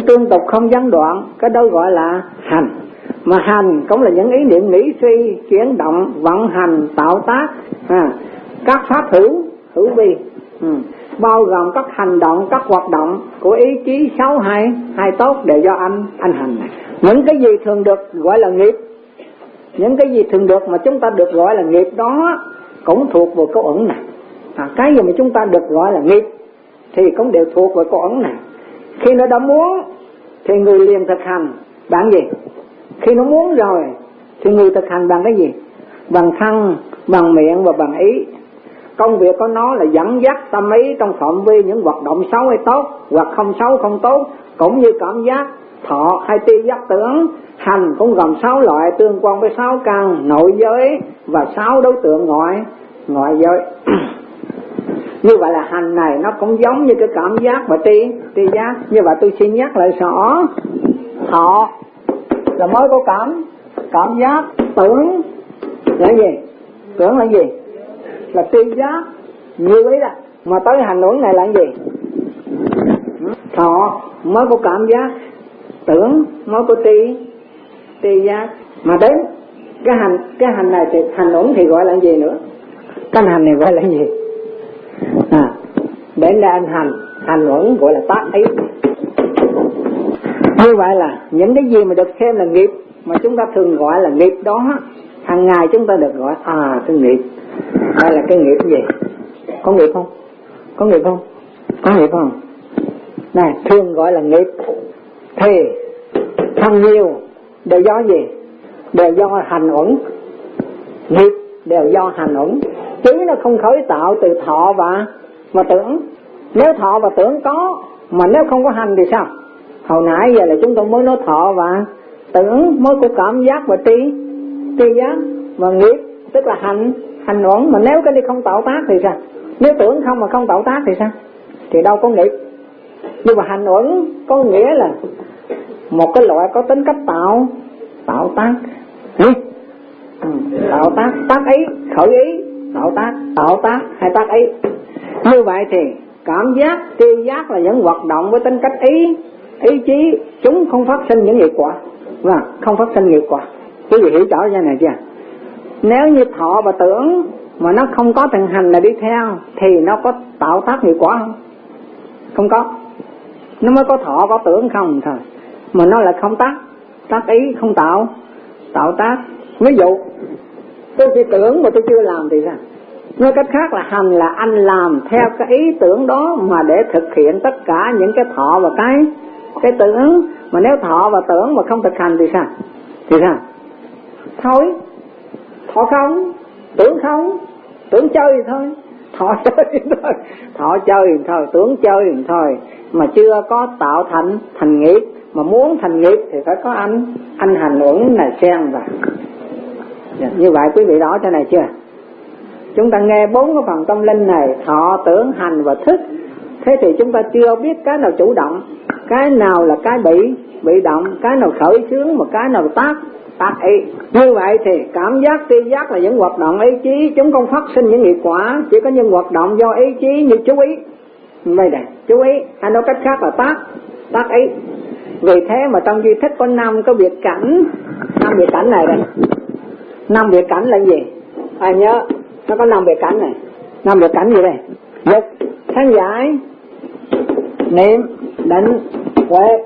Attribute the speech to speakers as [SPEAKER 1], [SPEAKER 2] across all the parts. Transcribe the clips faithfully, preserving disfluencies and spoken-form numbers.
[SPEAKER 1] tương tục không gián đoạn, cái đó gọi là hành. Mà hành cũng là những ý niệm nghĩ suy, chuyển động, vận hành, tạo tác, à, các pháp hữu, hữu vi, ừ. bao gồm các hành động, các hoạt động của ý chí xấu hay hay tốt đều do anh anh hành này. Những cái gì thường được gọi là nghiệp, những cái gì thường được mà chúng ta được gọi là nghiệp đó cũng thuộc vào câu ẩn này. À, cái gì mà chúng ta được gọi là nghiệp thì cũng đều thuộc vào câu ẩn này. Khi nó đã muốn thì người liền thực hành bằng gì? Khi nó muốn rồi thì người thực hành bằng cái gì? Bằng thân, bằng miệng và bằng ý. Công việc của nó là dẫn dắt tâm ý trong phạm vi những hoạt động xấu hay tốt, hoặc không xấu không tốt, cũng như cảm giác, thọ hay tri giác tưởng. Hành cũng gồm sáu loại tương quan với sáu căn nội giới và sáu đối tượng ngoại ngoại giới. Như vậy là hành này nó cũng giống như cái cảm giác và tri tri giác. Như vậy tôi xin nhắc lại rõ, thọ là mới có cảm cảm giác, tưởng là gì? Tưởng là gì? Là tri giác, nhiều ý đó. Mà tới hành luận này là gì? Thọ mới có cảm giác, tưởng mới có tri tri giác. Mà đến cái hành cái hành này thì hành luận thì gọi là gì nữa? Cái hành này gọi là gì? À, đến đây anh hành hành luận gọi là tác ý. Như vậy là những cái gì mà được xem là nghiệp mà chúng ta thường gọi là nghiệp đó, hàng ngày chúng ta được gọi à cái nghiệp. Đây là cái nghiệp gì? Có nghiệp không? Có nghiệp không? Có nghiệp không? Này, thường gọi là nghiệp thì thân nhiều đều do gì? Đều do hành uẩn. Nghiệp đều do hành uẩn, chứ nó không khởi tạo từ thọ và và tưởng. Nếu thọ và tưởng có, mà nếu không có hành thì sao? Hồi nãy giờ là chúng tôi mới nói thọ và tưởng mới có cảm giác và tri tri giác, và nghiệp tức là hành hành uẩn. Mà nếu cái đi không tạo tác thì sao? Nếu tưởng không mà không tạo tác thì sao? Thì đâu có nghiệp. Nhưng mà hành uẩn có nghĩa là một cái loại có tính cách tạo tạo tác. Ừ. Ừ. Tạo tác, tác ý, khởi ý, tạo tác, tạo tác hay tác ý. Như vậy thì cảm giác, tri giác là những hoạt động với tính cách ý, ý chí, chúng không phát sinh những nghiệp quả, và không phát sinh nghiệp quả. Quý vị hiểu rõ ra này chưa? Nếu như thọ và tưởng mà nó không có thực hành là đi theo thì nó có tạo tác nghiệp quả không? Không có. Nó mới có thọ có tưởng không thôi, mà nó là không tác tác ý, không tạo tạo tác. Ví dụ tôi chỉ tưởng mà tôi chưa làm thì sao? Nói cách khác là hành là anh làm theo cái ý tưởng đó mà để thực hiện tất cả những cái thọ và cái cái tưởng. Mà nếu thọ và tưởng mà không thực hành thì sao? Thì sao? Thôi, thọ không, tưởng không, tưởng chơi thì thôi, thọ chơi thì thôi, thọ chơi thì thôi, tưởng chơi thì thôi, mà chưa có tạo thành thành nghiệp. Mà muốn thành nghiệp thì phải có anh anh hành uẩn là xen vào. Như vậy quý vị rõ chỗ này chưa? Chúng ta nghe bốn cái phần tâm linh này, thọ, tưởng, hành và thức. Thế thì chúng ta chưa biết cái nào chủ động, cái nào là cái bị bị động, cái nào khởi xướng, mà cái nào là tác tác ý. Như vậy thì cảm giác, tri giác là những hoạt động ý chí, chúng không phát sinh những nghiệp quả, chỉ có những hoạt động do ý chí như chú ý. Đây này, chú ý, hay nói cách khác là tác tác ý. Vì thế mà trong duy thức có năm cái biệt cảnh, năm biệt cảnh này đây. Năm biệt cảnh là gì? Ai nhớ, nó có năm biệt cảnh này. Năm biệt cảnh gì đây? Dục, kháng giải, niệm, định, huệ.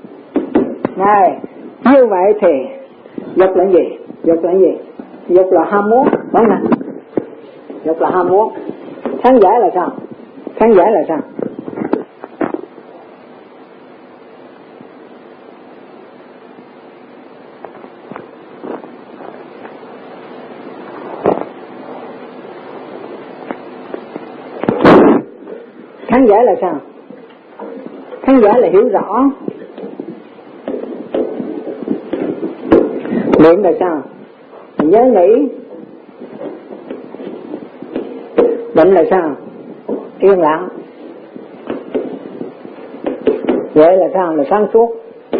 [SPEAKER 1] Này, như vậy thì dục là gì? Dục là gì? Dục là ham muốn, đúng không? Dục là ham muốn. Kháng giải là sao? Kháng giải là sao? Khán giả là sao? Khán giả là hiểu rõ. Niệm là sao? Mình nhớ nghĩ. Định là sao? Yên lặng. Vậy là sao? Là sáng suốt.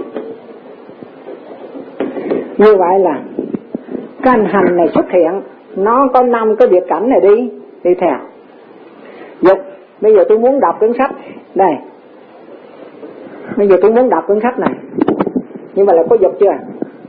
[SPEAKER 1] Như vậy là cái hành hành này xuất hiện, nó có năm cái biệt cảnh này đi đi theo. Dục, bây giờ tôi muốn đọc cuốn sách đây, bây giờ tôi muốn đọc cuốn sách này, nhưng mà là có dục chưa?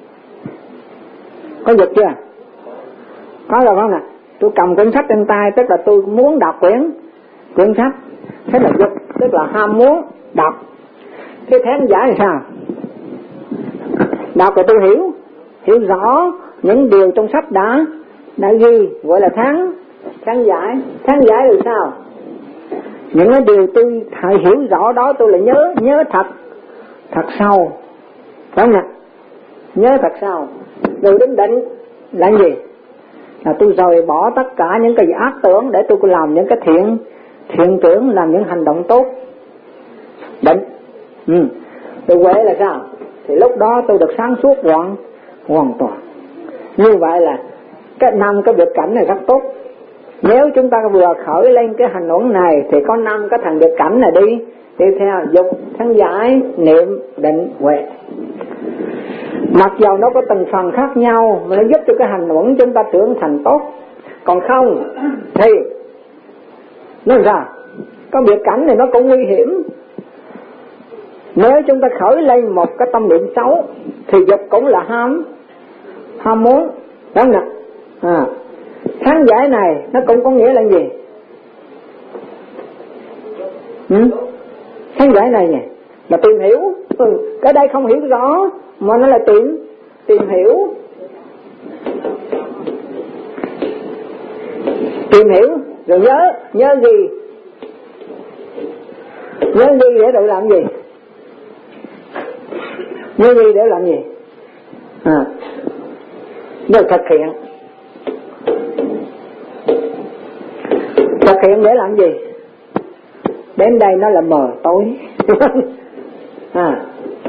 [SPEAKER 1] Có dục chưa? Có rồi không nè? Tôi cầm cuốn sách trên tay, tức là tôi muốn đọc quyển quyển sách, thế là dục, tức là ham muốn đọc. Thế khán giả thì sao? Đọc rồi tôi hiểu, hiểu rõ những điều trong sách đã đã ghi, gọi là khán khán giải. Khán giải là sao? Những cái điều tôi phải hiểu rõ đó tôi lại nhớ nhớ thật thật sâu, phải không ạ? Nhớ thật sâu. Rồi đến định là gì? Là tôi rời bỏ tất cả những cái ác tưởng để tôi làm những cái thiện thiện tưởng, làm những hành động tốt. Định. Ừ. Tôi huệ là sao? Thì lúc đó tôi được sáng suốt hoàn hoàn toàn. Như vậy là cái năm cái việc cảnh này rất tốt. Nếu chúng ta vừa khởi lên cái hành động này thì có năm cái thằng việc cảnh này đi đi theo dục, khán giải, niệm, định, huệ. Mặc dầu nó có từng phần khác nhau mà nó giúp cho cái hành động chúng ta trưởng thành tốt. Còn không thì nó làm sao? Có việc cảnh này nó cũng nguy hiểm. Nếu chúng ta khởi lên một cái tâm niệm xấu thì dục cũng là ham ham muốn, đúng không ạ? À, khán giải này nó cũng có nghĩa là gì? Ừ? Khán giải này nhỉ? Là tìm hiểu. Ừ, cái đây không hiểu rõ mà nó là tìm tìm hiểu. Tìm hiểu rồi nhớ, nhớ gì? Nhớ gì để tự làm gì? Nhớ gì để làm gì? À, rồi thực hiện. Thực hiện để làm gì? Đến đây nó là mờ tối. À,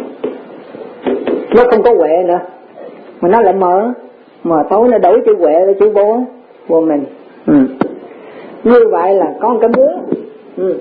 [SPEAKER 1] nó không có huệ nữa, mà nó lại mờ mờ tối, nó đổi chữ huệ là chữ vô vô mình. Ừ. Như vậy là có một cái muốn. Ừ.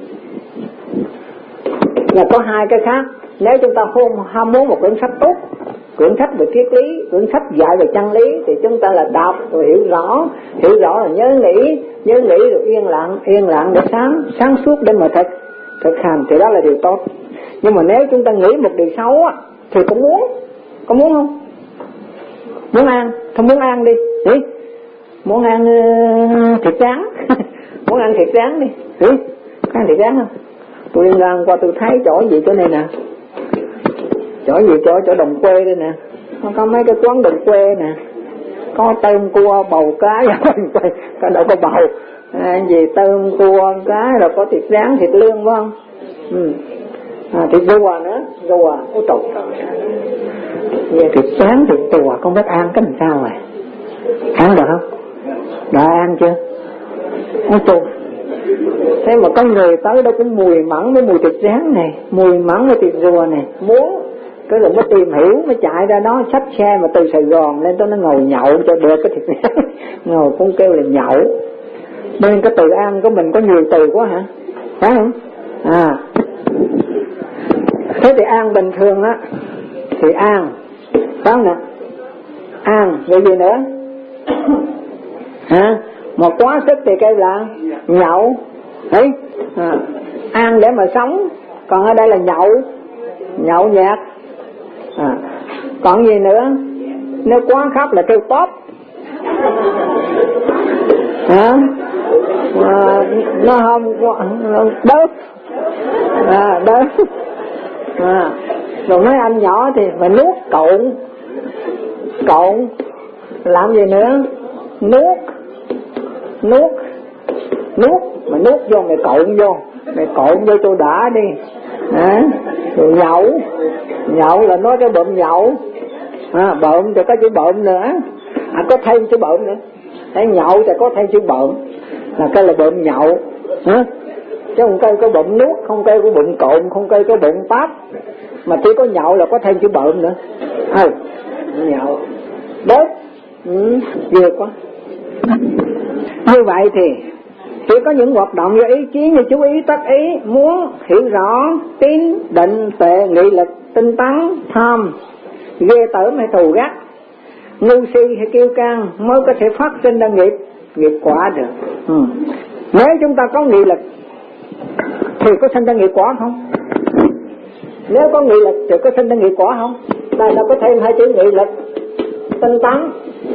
[SPEAKER 1] Là có hai cái khác. Nếu chúng ta không ham muốn một quyển sách tốt, quyển sách về triết lý, quyển sách dạy về chân lý, thì chúng ta là đọc rồi hiểu rõ, hiểu rõ là nhớ nghĩ, nhớ nghĩ rồi yên lặng, yên lặng để sáng, sáng suốt để mà thực thực hành, thì đó là điều tốt. Nhưng mà nếu chúng ta nghĩ một điều xấu á, thì cũng muốn, có muốn không? Muốn ăn, không muốn ăn đi, đi. Muốn ăn uh, thịt rán, muốn ăn thịt rán đi, đi. Có ăn thịt rán không? Tôi đi ngang qua tôi thấy chỗ gì chỗ này nè, chỗ gì chỗ chỗ đồng quê đây nè, nó có mấy cái quán đồng quê nè, có tôm cua bầu cá, có đâu có bầu, à, gì tôm cua cá rồi có thịt rán thịt lương phải không? Ừ. À, thịt rùa nữa, rùa, ôi trời, về thịt rán thịt rùa không biết ăn cái làm sao rồi, ăn được không? Đã ăn chưa? Ôi trời. Thế mà có người tới đó cũng mùi mẫn với mùi thịt rán này, mùi mẫn với thịt rùa này, muốn cái rồi mới tìm hiểu, mới chạy ra đó xách xe mà từ Sài Gòn lên tới nó ngồi nhậu cho được cái thịt rán. Ngồi cũng kêu là nhậu. Nên cái từ ăn của mình có nhiều từ quá hả? Phải không? À, thế thì ăn bình thường á thì ăn, phải không nè? Ăn rồi gì nữa? Hả? Mà quá sức thì kêu là nhậu. Đấy, à, ăn để mà sống, còn ở đây là nhậu, nhậu nhạt. À, còn gì nữa? Nếu quá khóc là kêu top. Hả? À, nó không đớp, à, đớp. À, rồi mấy anh nhỏ thì phải nuốt cộn, cộn, làm gì nữa? Nuốt, nuốt, nuốt, mà nuốt vô mày cộn vô, mày cộn vô tôi đã đi. À, rồi nhậu, nhậu là nói cái bợm nhậu. À, bợm thì có chữ bợm nữa, à, có thêm chữ bợm nữa. Đấy, nhậu thì có thêm chữ bợm, là cái là bợm nhậu. Hả? Chứ không cây có bụng nuốt, không cây có bụng cộn, không cây có bụng táp, mà chỉ có nhậu là có thêm chữ bợm nữa. Ừ, nhậu đốt, ừ, vừa quá. Như vậy thì chỉ có những hoạt động do ý chí như chú ý, tác ý, muốn, hiểu rõ, tín, định, tuệ, nghị lực, tinh tấn, tham, ghê tởm hay thù ghét, ngu si hay kiêu căng mới có thể phát sinh ra nghiệp nghiệp quả được. Ừ. Nếu chúng ta có nghị lực thì có sinh ra nghiệp quả không? Nếu có nghị lực thì có sinh ra nghiệp quả không? Đây nó có thêm hai chữ nghị lực, tinh tấn.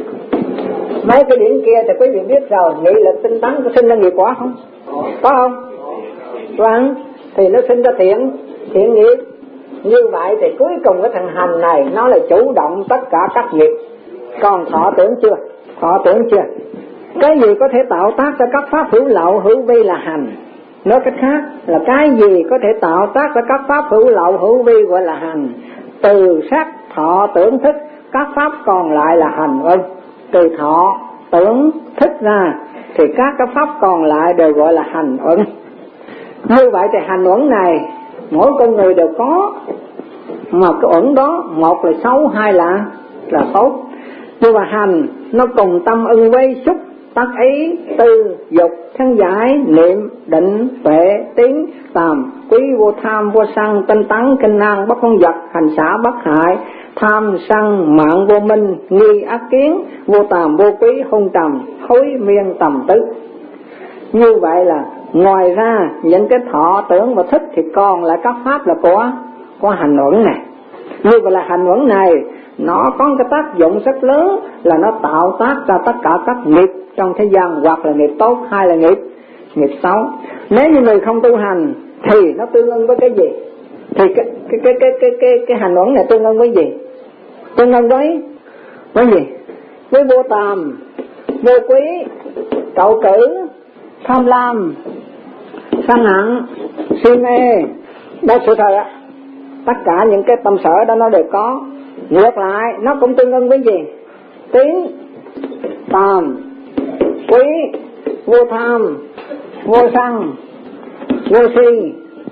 [SPEAKER 1] Mấy cái điểm kia thì quý vị biết rồi, nghị lực tinh tấn có sinh ra nghiệp quả không? Có không? Vâng, thì nó sinh ra thiện, thiện nghiệp. Như vậy thì cuối cùng cái thằng hành này nó là chủ động tất cả các nghiệp. Còn thọ tưởng chưa? Thọ tưởng chưa? Cái gì có thể tạo tác ra các pháp hữu lậu hữu vi là hành. Nói cách khác là cái gì có thể tạo tác ra các pháp hữu lậu hữu vi gọi là hành. Từ sắc thọ tưởng thức, các pháp còn lại là hành ơn. Từ thọ tưởng thức ra thì các cái pháp còn lại đều gọi là hành ơn. Như vậy thì hành uẩn này mỗi con người đều có, mà cái uẩn đó một là xấu, hai là là tốt. Nhưng mà hành nó cùng tâm ưng với xúc, tác ý, tư, dục, thân giải, niệm, định, tuệ, tín, tàm, quý, vô tham, vô sân, tinh tấn, kinh năng, bất không vật, hành xả, bất hại, tham, sân, mạng, vô minh, nghi, ác kiến, vô tàm, vô quý, hung trầm, hối, miên, tầm tứ. Như vậy là ngoài ra những cái thọ tưởng và thức thì còn lại các pháp là có có hành uẩn này. Như vậy là hành uẩn này nó có cái tác dụng rất lớn là nó tạo tác ra tất cả các nghiệp trong thế gian, hoặc là nghiệp tốt hay là nghiệp nghiệp xấu. Nếu như người không tu hành thì nó tương ứng với cái gì? Thì cái cái cái cái cái cái, cái hành uẩn này tương ứng với gì? Tương ứng với với gì? Với vô tàm, vô quý, trạo cử, tham lam, sân hận, si mê, đó sự thật á. Tất cả những cái tâm sở đó nó đều có. Ngược lại nó cũng tương ứng với gì? Tín, tàm, quý, vô tham, vô sân, vô si,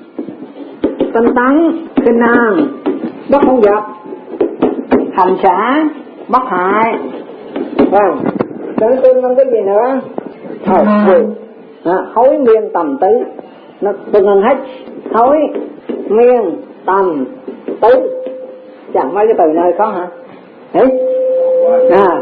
[SPEAKER 1] tinh tấn, kinh năng, bất không vật, hành xả, bất hại. Vâng, nó tương ứng với gì nữa? Thôi, à, hối miên tầm tứ, nó tương ứng hết. Hối miên tầm tứ, chẳng mấy cái từ này có hả? Đấy. À.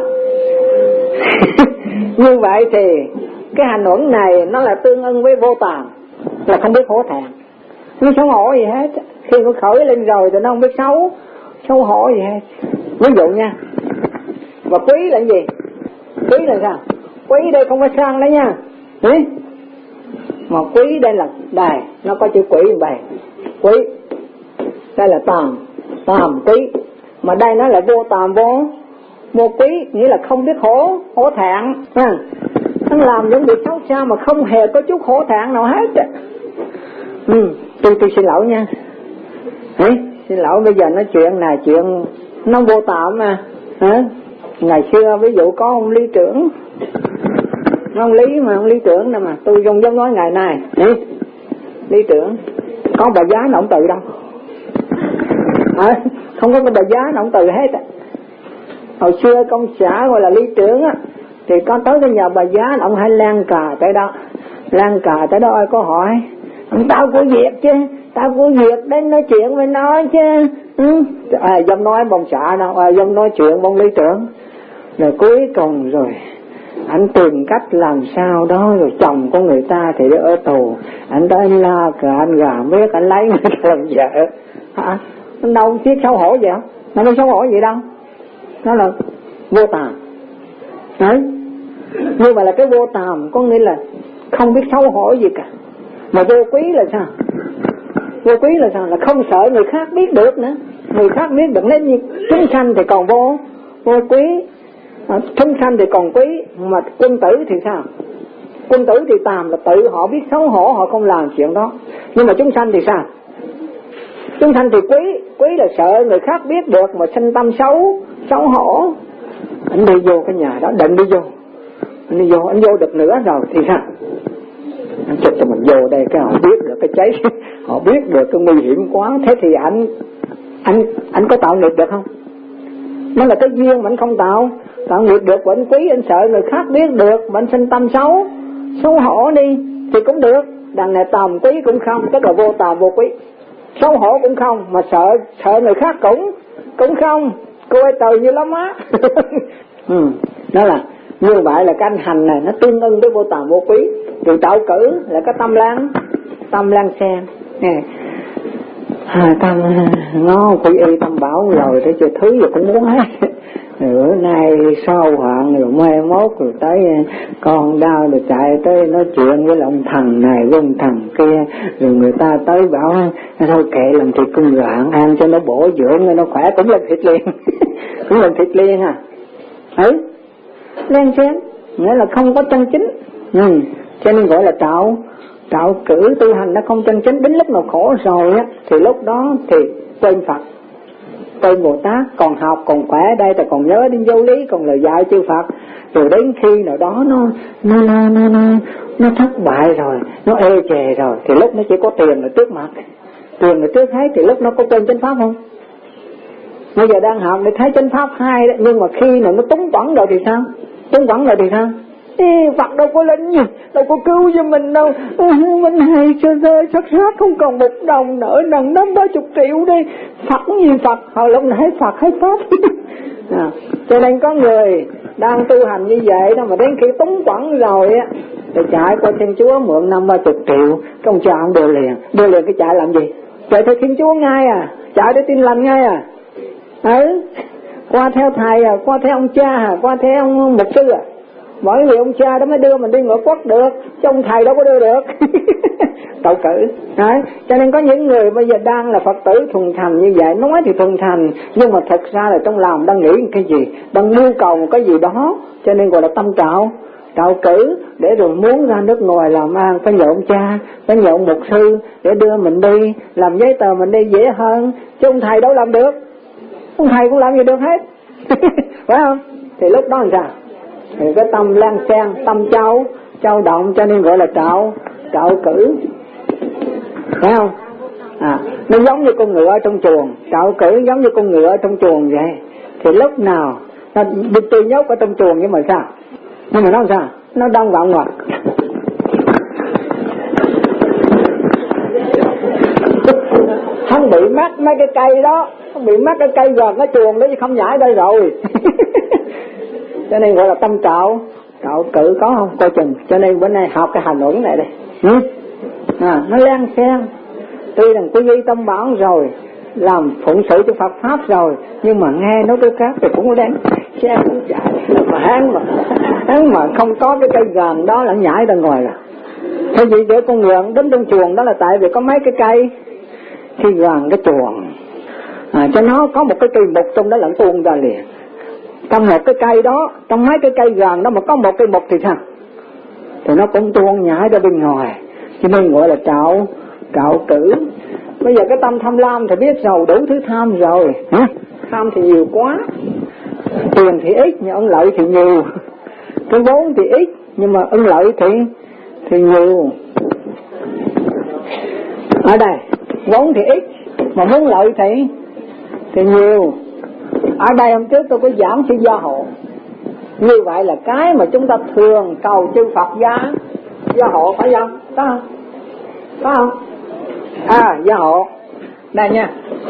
[SPEAKER 1] Như vậy thì cái hành uẩn này nó là tương ưng với vô tàm, là không biết hổ thẹn, không xấu hổ gì hết. Khi nó khởi lên rồi thì nó không biết xấu xấu hổ gì hết. Ví dụ nha, và quý là gì? Quý là sao? Quý đây không có sang đấy nha. Đấy. Mà quý đây là đài, nó có chữ quý vậy. Quý đây là tàm, tàm quý. Mà đây nó là vô tàm vô vô quý, nghĩa là không biết hổ hổ thẹn. À, nó làm những việc xấu xa mà không hề có chút hổ thẹn nào hết. Ừ, tôi tôi xin lỗi nha. Đấy, xin lỗi, bây giờ nói chuyện này chuyện nó vô tạm mà. Hả? Ngày xưa ví dụ có ông lý trưởng, ông lý mà ông lý trưởng nè, mà tôi không dám nói ngày này. Đấy, lý trưởng có bà giá nó không từ đâu. À, không có cái bà giá nó không từ hết. Hồi xưa công xã gọi là lý trưởng á, thì có tới cái nhà bà giá ông hay lan cà tới đó, lan cà tới đó ai có hỏi tao của việc chứ, tao của việc đến nói chuyện với nó chứ. Ừ. À, dòng nói bông xã đâu, à, dòng nói chuyện bông lý trưởng. Rồi cuối cùng rồi anh tìm cách làm sao đó, rồi chồng của người ta thì ở tù, anh tới anh la cả anh gà biết anh lấy người ta làm vợ. Hả? Nó đâu biết xấu hổ vậy? Nó không xấu hổ gì đâu, nó là vô tàm. Đấy, như vậy là cái vô tàm có nghĩa là không biết xấu hổ gì cả. Mà vô quý là sao? Vô quý là sao? Là không sợ người khác biết được nữa. Người khác biết được, nên như chúng sanh thì còn vô vô quý, à, chúng sanh thì còn quý. Mà quân tử thì sao? Quân tử thì tàm là tự họ biết xấu hổ, họ không làm chuyện đó. Nhưng mà chúng sanh thì sao? Chúng sanh thì quý, quý là sợ người khác biết được mà sinh tâm xấu xấu hổ. Anh đi vô cái nhà đó, định đi vô, anh đi vô, anh vô được nữa rồi thì sao? Anh chụp cho mình vô đây cái họ biết được cái cháy, họ biết được cái nguy hiểm quá. Thế thì anh anh anh có tạo nghiệp được không? Nó là cái duyên mà anh không tạo tạo nghiệp được. Và anh quý, anh sợ người khác biết được mà anh sinh tâm xấu xấu hổ đi thì cũng được. Đằng này tàm quý cũng không, tức là vô tàm vô quý. Xấu hổ cũng không, mà sợ sợ người khác cũng cũng không. Cô ấy từ như lắm á. Ừ, đó là như vậy là cái anh hành này nó tương ưng với vô tàm vô quý. Rồi tạo cử là cái tâm lan tâm lan sen nè. à, tâm nó quy y tâm bảo rồi tới chưa thứ gì cũng muốn hết. Bữa nay sau hoạn rồi mai mốt rồi tới con đau rồi chạy tới nói chuyện với ông thần này với ông thần kia, rồi người ta tới bảo thôi kệ làm thịt con gà ăn cho nó bổ dưỡng nó khỏe, cũng làm thịt liền. Cũng làm thịt liền à. Ừ, lên xem nghĩa là không có chân chính. Ừ, cho nên gọi là trạo trạo cử tu hành nó không chân chính. Đến lúc nào khổ rồi á thì lúc đó thì quên Phật, quên Bồ Tát, còn học còn khỏe đây ta còn nhớ đến vô lý, còn lời dạy chư Phật. Rồi đến khi nào đó nó nó nó nó nó, nó thất bại rồi, nó ê chề rồi thì lúc nó chỉ có tiền là trước mặt, tiền là trước hết, thì lúc nó có quên chánh pháp không? Bây giờ đang học để thấy chánh pháp hay đó, nhưng mà khi nào nó túng quẩn rồi thì sao? Túng quẩn rồi thì sao? Ê, Phật đâu có linh gì, đâu có cứu cho mình đâu. Ừ, mình hay sơ rơi sất sát không còn một đồng nữa, nặng năm ba chục triệu đi. Phật gì Phật, hồi lúc này hết Phật hết Pháp. À, cho nên có người đang tu hành như vậy đó, mà đến khi túng quẩn rồi á thì chạy qua Thiên Chúa mượn năm ba chục triệu, cái ông cha ông đưa liền, đưa liền cái chạy làm gì? Chạy theo Thiên Chúa ngay à, chạy để tin lành ngay à. Ừ, qua theo thầy à, qua theo ông cha à, qua theo ông mục sư à. Bởi vì ông cha đó mới đưa mình đi ngựa quốc được, chứ ông thầy đâu có đưa được. Tậu cử. Đấy, cho nên có những người bây giờ đang là Phật tử thuần thành như vậy, nói thì thuần thành, nhưng mà thật ra là trong lòng đang nghĩ cái gì, đang mưu cầu một cái gì đó, cho nên gọi là tâm trạo, trạo cử, để rồi muốn ra nước ngoài làm ăn, phải nhờ ông cha, phải nhờ ông mục sư, để đưa mình đi, làm giấy tờ mình đi dễ hơn, chứ ông thầy đâu làm được, ông thầy cũng làm gì được hết. Phải không? Thì lúc đó làm sao? Thì cái tâm lan xen, tâm trao trao động, cho nên gọi là trạo trạo cử, phải không? À, nó giống như con ngựa ở trong chuồng, trạo cử giống như con ngựa ở trong chuồng vậy. Thì lúc nào nó đi tuy nhốt ở trong chuồng, nhưng mà sao? Nhưng mà nó làm sao? Nó đang vọng ngoặt. Không bị mắc mấy cái cây đó, không bị mắc cái cây gần cái chuồng đó, chứ không nhảy đây rồi. Cho nên gọi là tâm trạo trạo cử, có không? Coi chừng. Cho nên bữa nay học cái hành uẩn này đây. Ừ? À, nó lan xen. Tuy rằng quý vị tâm bảo rồi, làm phụng sự cho Phật Pháp rồi, nhưng mà nghe nói cái khác thì cũng có đáng xe cũng chạy. Mà hắn mà hắn mà không có cái cây gần đó là nhảy ra ngoài rồi. Thế vì để con ngựa đến trong chuồng đó là tại vì có mấy cái cây khi gần cái chuồng, à, cho nó có một cái cây mục trong đó là tuôn ra liền. Trong một cái cây đó, trong mấy cái cây gần đó mà có một cây mục thì sao? Thì nó cũng tuôn nhảy ra bên ngoài. Cho nên gọi là trạo trạo cử. Bây giờ cái tâm tham lam thì biết rồi, đủ thứ tham rồi. Hả? Tham thì nhiều quá, tiền thì ít nhưng ân lợi thì nhiều. Cái vốn thì ít nhưng mà ân lợi thì thì nhiều. Ở đây vốn thì ít mà muốn lợi thì thì nhiều. Ở đây hôm trước tôi có giảng sự gia hộ. Như vậy là cái mà chúng ta thường cầu chư Phật gia gia hộ, phải không? Có không? Có không? À, gia hộ. Đây nha.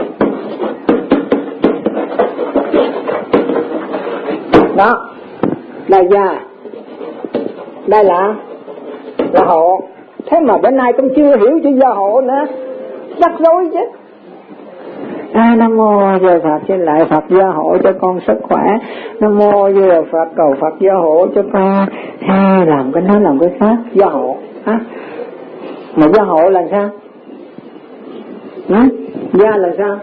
[SPEAKER 1] Đó. Đây gia. Đây là gia hộ. Thế mà bữa nay cũng chưa hiểu chữ gia hộ nữa, rắc rối chứ. À, Nam Mô Giờ Phật, xin lại Phật gia hộ cho con sức khỏe. Nam Mô Giờ Phật, cầu Phật gia hộ cho con. Ha, làm cái đó làm cái khác, gia hộ. À, mà gia hộ là sao? Hả? Gia là sao?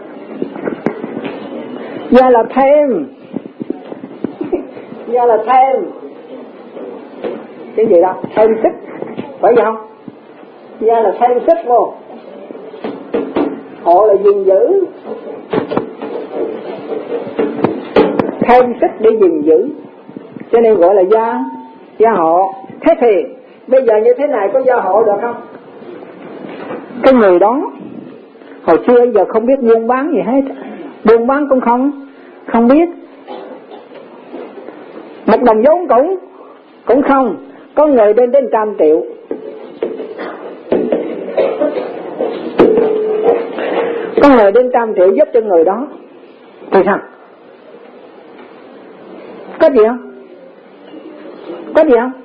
[SPEAKER 1] Gia là thêm. Gia là thêm. Cái gì đó? Thêm sức. Phải không? Gia là thêm sức vô. Hộ là gìn giữ, thêm sức để gìn giữ, cho nên gọi là gia gia hộ. Thế thì bây giờ như thế này có gia hộ được không? Cái người đó hồi xưa giờ không biết buôn bán gì hết, buôn bán cũng không không biết, một đồng vốn cũng cũng không. Có người đến đến trăm triệu, có người đến trăm triệu giúp cho người đó thì sao? Có gì không? Có gì không?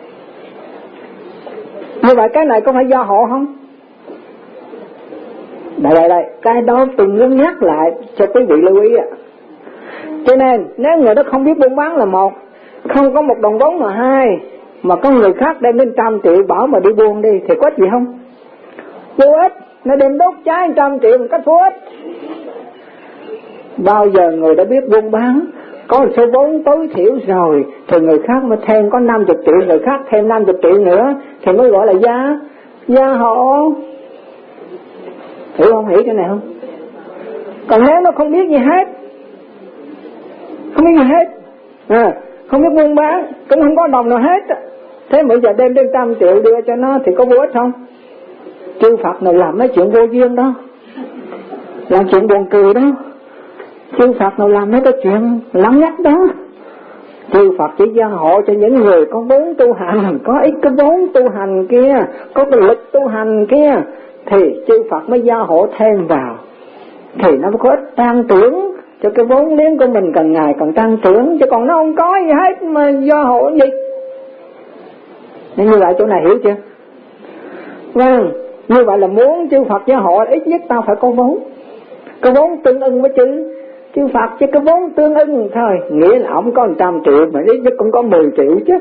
[SPEAKER 1] Như vậy cái này có phải gia hộ không? Đây đây đây, cái đó tôi muốn nhắc lại cho quý vị lưu ý ạ. Cho nên nếu người đó không biết buôn bán là một, không có một đồng vốn mà hai, mà có người khác đem đến trăm triệu bảo mà đi buôn đi thì có gì không? Vô ích. Nó đem đốt cháy trăm triệu một cách vô ích. Bao giờ người đã biết buôn bán, có số vốn tối thiểu rồi, thì người khác mới thêm có năm mươi triệu, người khác thêm năm mươi triệu nữa, thì mới gọi là gia gia hộ. Hiểu không? Hiểu cái này không? Còn nếu nó không biết gì hết, không biết gì hết, à, không biết buôn bán, cũng không có đồng nào hết, thế bây giờ đem đến trăm triệu đưa cho nó thì có vô ích không? Chư Phật nào làm mấy chuyện vô duyên đó, làm chuyện buồn cười đó. Chư Phật nào làm mấy cái chuyện lắng nhắc đó. Chư Phật chỉ gia hộ cho những người có vốn tu hành, có ít cái vốn tu hành kia, có cái lực tu hành kia, thì chư Phật mới gia hộ thêm vào, thì nó có ít tăng trưởng cho cái vốn liếng của mình càng ngày càng tăng trưởng. Chứ còn nó không có gì hết mà gia hộ gì. Nên như vậy chỗ này hiểu chưa? Vâng, như vậy là muốn chư Phật gia hộ ít nhất tao phải có vốn, cái vốn tương ưng với chư chư Phật, chứ cái vốn tương ưng thôi. Nghĩa là ông có một trăm triệu mà ít nhất cũng có mười triệu chứ.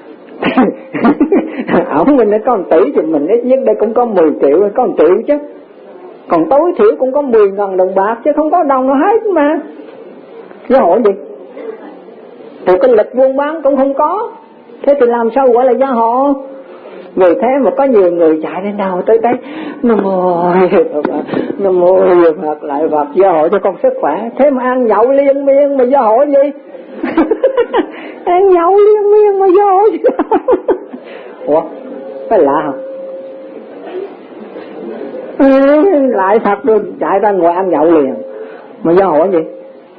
[SPEAKER 1] Ông mình nó có một tỷ thì mình ít nhất đây cũng có mười triệu, có một triệu chứ. Còn tối thiểu cũng có mười ngàn đồng bạc chứ không có đồng nào hết mà. Gia hộ gì? Thì cái lịch buôn bán cũng không có, thế thì làm sao gọi là gia hộ? Vì thế mà có nhiều người chạy đến đâu tới đấy Nam mô Nam mô Phật lại Phật gia hộ cho con sức khỏe. Thế mà ăn nhậu liên miên mà gia hộ gì? Ăn nhậu liên miên mà gia hộ gì? Ủa, phải lạ không? Lại Phật luôn chạy ra ngồi ăn nhậu liền mà gia hộ gì?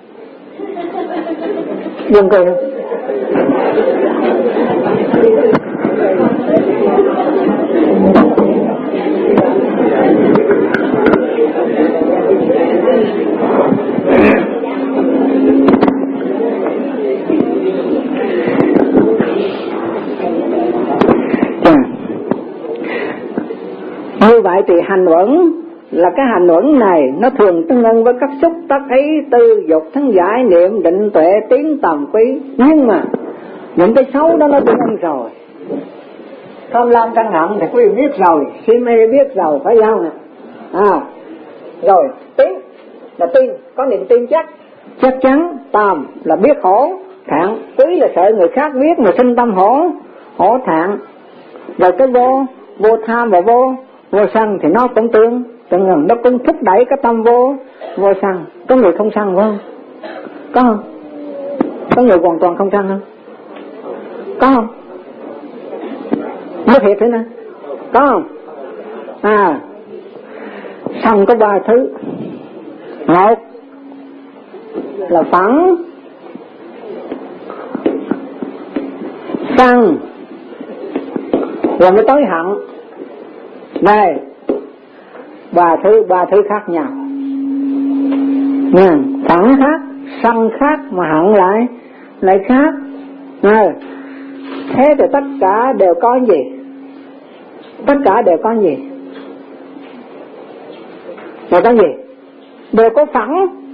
[SPEAKER 1] Đừng cười không? Như vậy thì hành uẩn là cái hành uẩn này nó thường tương ưng với các xúc tác ý, tư dục, thân giải, niệm, định, tuệ, tiến, tầm, quý. Nhưng mà những cái xấu đó nó tương ưng rồi. Tham lam căng hận thì quý vị biết rồi, si mê biết rồi, phải không nè? À, rồi tín là tin, có niềm tin chắc, chắc chắn. Tàm là biết khổ, thạng, quý là sợ người khác biết mà sinh tâm hổ, hổ thạng. Rồi cái vô, vô tham và vô vô sân thì nó cũng tương, tương ứng, nó cũng thúc đẩy cái tâm vô vô sân. Có người không sân phải không? Có không? Có người hoàn toàn không sân không? Có không? Nói thiệt thế nè, có không? À, sân có ba thứ. Một là phẫn, sân, rồi mới tới hận. Đây, ba thứ, ba thứ khác nhau. Nha, phẫn khác, sân khác, mà hận lại lại khác. Này, thế thì tất cả đều có gì? Tất cả đều có gì? Đều có gì? Đều có phẫn.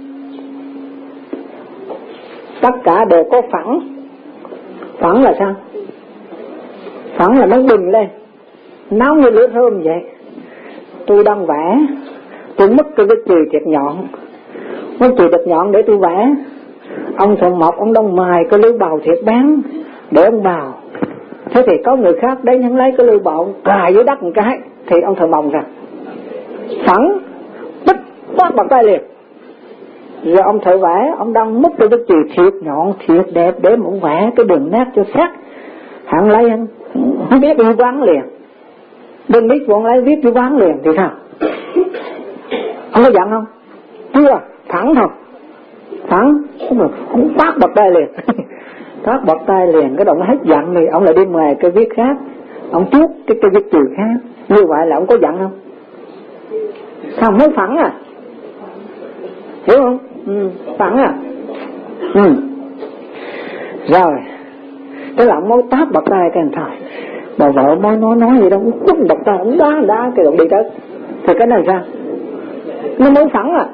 [SPEAKER 1] Tất cả đều có phẫn. Phẫn là sao? Phẫn là nó bừng lên, nóng như lửa thơm vậy. Tôi đang vẽ, tôi mất cái cái chùy thiệt nhọn, cái chùy thiệt nhọn để tôi vẽ. Ông Thượng Mộc ông đang mài cái lưỡi bào thiệt bén để ông bào. Thế thì có người khác đến hắn lấy cái lưỡi bào cài dưới đất một cái, thì ông Thượng Mộc ra phẫn, bích phát bằng tay liền. Rồi ông thợ vẽ, ông đang mất cái cái chùy thiệt nhọn thiệt đẹp để mà ông vẽ cái đường nét cho sắc. Hắn lấy hắn không biết đi quán liền, đừng biết bọn lấy viết đi quán liền thì sao? Ông có giận không? Chưa, thẳng thôi, thẳng, ông phát bật tay liền. Phát bật tay liền, cái động nó hết giận thì ông lại đi mời cái viết khác, ông chuốt cái cái viết chùy khác. Như vậy là ông có giận không? Sao mới phẳng à? Hiểu không? Ừ, phẳng à? Ừ. Rồi cái là ông mới tát bật tay cái thôi. Bà vợ mới nói nói gì đâu, cũng bật tay, ông đá đá cái động đi tới. Thì cái này sao? Nó mới phẳng à.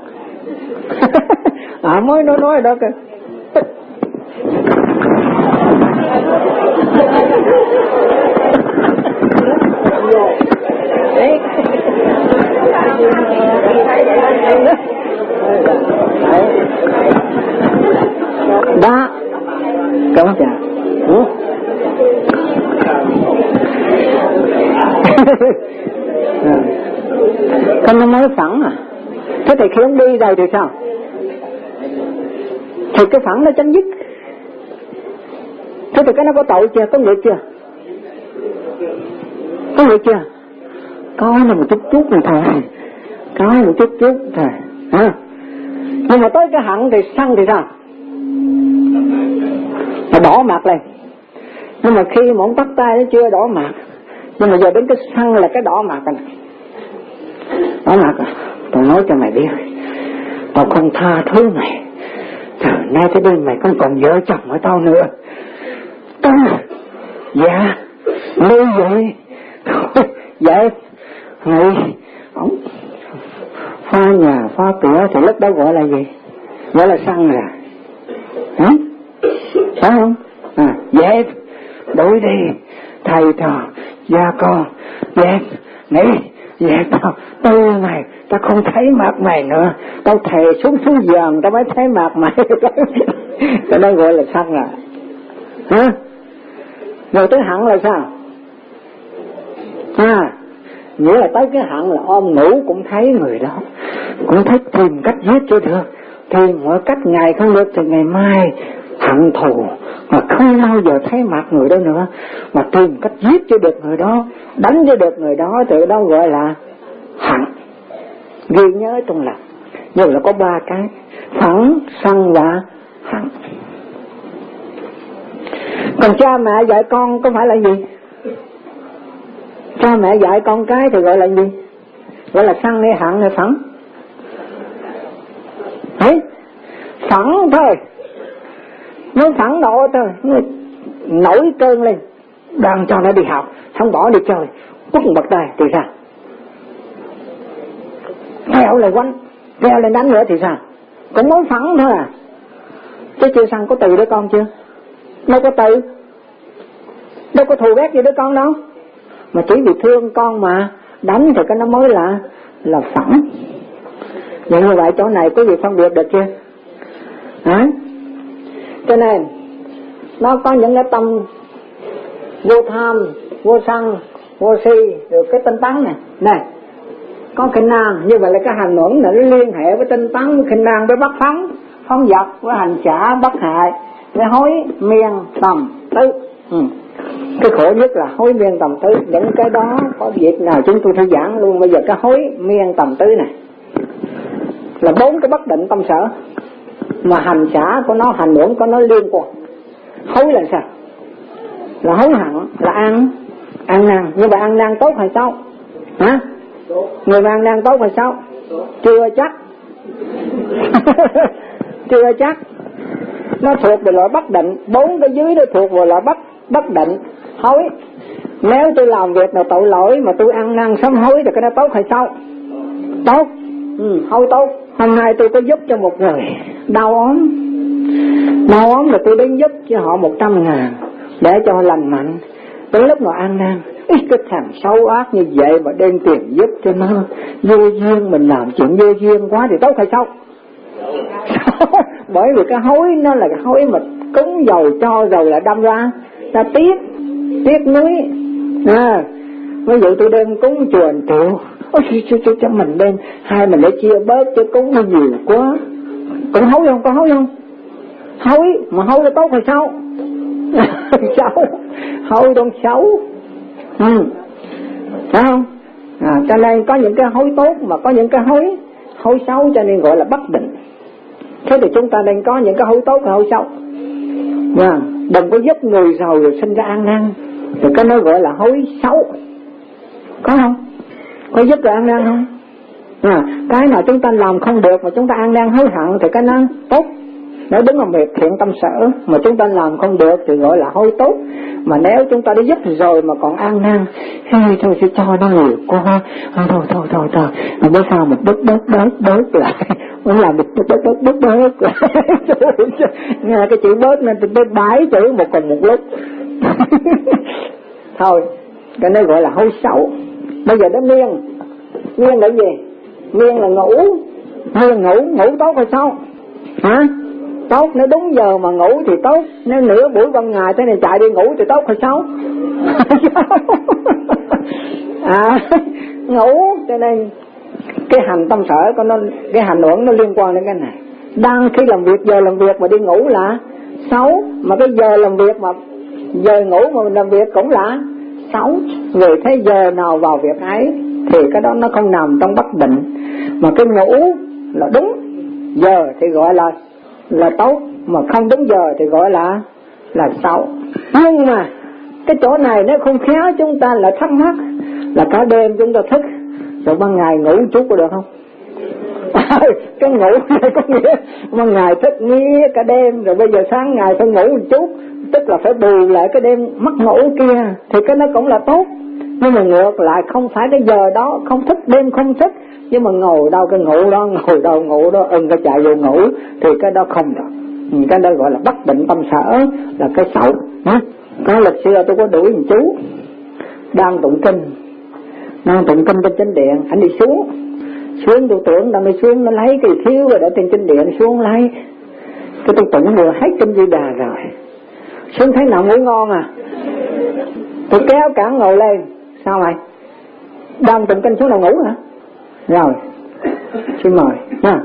[SPEAKER 1] À mới nói nói đó kìa. Đấy. Đó. Cảm ơn chà. Ừ. Con nó mới phẳng à. Thế thì khi ông đi rồi thì sao? Thì cái phẳng nó chấm dứt. Thế thì cái nó có tội chưa? Có nghiệp chưa? Có nghiệp chưa? Có là một chút chút này thôi. Có một chút chút thôi. À. Nhưng mà tới cái hận thì sân thì sao? Nó đỏ mặt lên. Nhưng mà khi mà ông tắt tay nó chưa đỏ mặt. Nhưng mà giờ đến cái sân là cái đỏ mặt rồi. Đỏ mặt rồi. Tao nói cho mày biết, tao không tha thứ mày. Từ nay tới đây mày không còn vợ chồng với tao nữa. Tao dạ như vậy. Vậy người ông pha nhà pha cửa thì lúc đó gọi là gì? Gọi là săn rồi. Hả? Phải không? À, dẹp đổi đi thầy trò gia con dẹp nghĩ dẹp tao từ này tao không thấy mặt mày nữa, tao thề xuống xuống giường tao mới thấy mặt mày. Cái đó gọi là săn rồi. Hả? Rồi tới hận là sao? À, nghĩa là tới cái hận là ôm ngủ cũng thấy người đó, cũng thấy tìm cách giết cho được, tìm mọi cách ngày không được thì ngày mai hận thù mà không bao giờ thấy mặt người đó nữa, mà tìm cách giết cho được người đó, đánh cho được người đó, thì đó gọi là hận. Ghi nhớ trong lòng, nhưng là có ba cái: phẫn, sân và hận. Còn cha mẹ dạy con có phải là gì? Cha mẹ dạy con cái thì gọi là gì? Gọi là sân hay hận hay phẫn? Đấy, phẫn thôi, nó phẫn nộ thôi, nó nổi cơn lên, đang cho nó đi học, không bỏ đi chơi, quất một bật tay thì sao? Theo lại quánh, theo lên đánh nữa thì sao? Cũng nói phẫn thôi à. Chứ chưa sân có từ đứa con chưa? Đâu có từ, đâu có thù ghét gì đứa con đâu, mà chỉ vì thương con mà đánh thì cái nó mới là là phẫn. Vậy như vậy chỗ này có gì phân biệt được chưa? Hả? Cho nên nó có những cái tâm vô tham, vô sân, vô si, được cái tinh tấn này. Này, có khinh năng, như vậy là cái hành luận này nó liên hệ với tinh tấn, với khinh năng, với bất phóng, phóng dật, với hành xả, bất hại, với hối miên tầm tứ. Ừ. Cái khổ nhất là hối miên tầm tứ. Những cái đó có việc nào chúng tôi phải giảng luôn. Bây giờ cái hối miên tầm tứ này là bốn cái bất định tâm sở, mà hành xả của nó, hành luận của nó liên quan. Hối là sao? Là hối hận, là ăn ăn năn. Nhưng mà ăn năn tốt hay xấu? Hả? Người mà ăn năn tốt hay xấu? Chưa chắc. Chưa chắc. Nó thuộc về loại bất định. Bốn cái dưới nó thuộc về loại bất bất định. Hối, nếu tôi làm việc nào tội lỗi mà tôi ăn năn sám hối thì cái đó tốt hay xấu? Tốt. Ừ, hối tốt. Hôm nay tôi có giúp cho một người đau ốm, đau ốm là tôi đến giúp cho họ một trăm ngàn để cho họ lành mạnh. Đến lúc mà ăn năn, ít cái thằng xấu ác như vậy mà đem tiền giúp cho nó vô duyên, mình làm chuyện vô duyên quá thì tốt hay xấu? Bởi vì cái hối nó là cái hối mà cúng dầu cho rồi là đâm ra ta tiếc, tiếc nuối. À, ví dụ tôi đem cúng chùa triệu, ôi cho, cho, cho mình đem hai mình để chia bớt cho cúng nó nhiều quá, cũng hối không? Có hối không? Hối, mà hối là tốt hay xấu? Xấu, hối don't xấu. Ừ, phải không? À, cho nên có những cái hối tốt mà có những cái hối hối xấu, cho nên gọi là bất định. Thế thì chúng ta nên có những cái hối tốt và hối xấu. À, đừng có giúp người giàu rồi sinh ra ăn năn, thì cái nó gọi là hối xấu. Có không? Có giúp rồi ăn năn không? À, cái nào chúng ta làm không được mà chúng ta ăn năn hối hận thì cái nó tốt. Nếu đúng là việc thiện tâm sở mà chúng ta làm không được thì gọi là hối tốt. Mà nếu chúng ta đã giúp rồi mà còn an nan, hey, thôi sẽ cho nó nhiều quá, thôi thôi thôi thôi, thôi. Mà bữa sau mình bớt bớt bớt bớt lại, muốn làm được bớt bớt bớt bớt bớt lại. Nghe cái chữ bớt nên tôi bái chữ một cùng một lúc. Thôi, cái này gọi là hối xấu. Bây giờ nó miên, miên là gì? Miên là ngủ, miên ngủ, ngủ tốt hay sao? Hả? Tốt, nếu đúng giờ mà ngủ thì tốt. Nếu nửa buổi ban ngày thế này chạy đi ngủ thì tốt hay sao? À, ngủ, cho nên cái hành tâm sở của nó, cái hành uẩn nó liên quan đến cái này. Đang khi làm việc, giờ làm việc mà đi ngủ là xấu. Mà cái giờ làm việc mà giờ ngủ mà mình làm việc cũng là xấu. Vì thế giờ nào vào việc ấy thì cái đó nó không nằm trong bất định. Mà cái ngủ là đúng giờ thì gọi là là tốt, mà không đúng giờ thì gọi là là xấu. Nhưng mà cái chỗ này nếu không khéo chúng ta lại thắc mắc là cả đêm chúng ta thức rồi ban ngày ngủ chút có được không? Cái ngủ này có nghĩa ban ngày thức nghĩa cả đêm rồi bây giờ sáng ngày phải ngủ một chút, tức là phải bù lại cái đêm mất ngủ kia, thì cái nó cũng là tốt. Nhưng mà ngược lại không phải cái giờ đó không thức, đêm không thức, nhưng mà ngồi đâu cái ngủ đó, ngồi đâu ngủ đó, ưng cái chạy vô ngủ thì cái đó không được. Cái đó gọi là bất định tâm sở, là cái xấu. Có lịch xưa tôi có đuổi một chú đang tụng kinh, đang tụng kinh trên chánh điện, anh đi xuống, xuống tôi tưởng đang đi xuống nó lấy cái thiếu rồi để trên chánh điện xuống lấy, cái tôi tụng vừa hết kinh Di Đà rồi, xuống thấy nào ngủ ngon à, tôi kéo cả ngồi lên, sao mày đang tụng kinh xuống nào ngủ hả? Rồi, xin mời nha.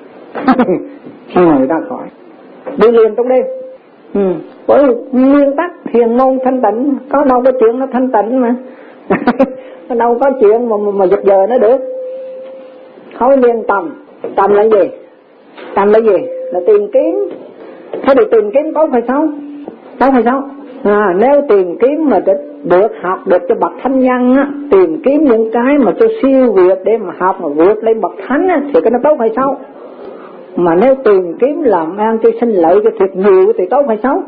[SPEAKER 1] Xin mời ra khỏi, đi liền trong đêm. Ừ, bởi nguyên tắc thiền môn thanh tịnh, có đâu có chuyện nó thanh tịnh mà. Có đâu có chuyện mà mà, mà giật giờ nó được. Hối liên tầm, tầm là gì? Tầm là gì? Là tìm kiếm. Thế thì tìm kiếm tốt hay xấu? Tốt hay xấu? À, nếu tìm kiếm mà được học được cho bậc thánh nhân á, tìm kiếm những cái mà cho siêu việt để mà học mà vượt lên bậc thánh á, thì cái nó tốt hay xấu? Mà nếu tìm kiếm làm ăn cho sinh lợi cho thiệt nhiều thì tốt hay xấu?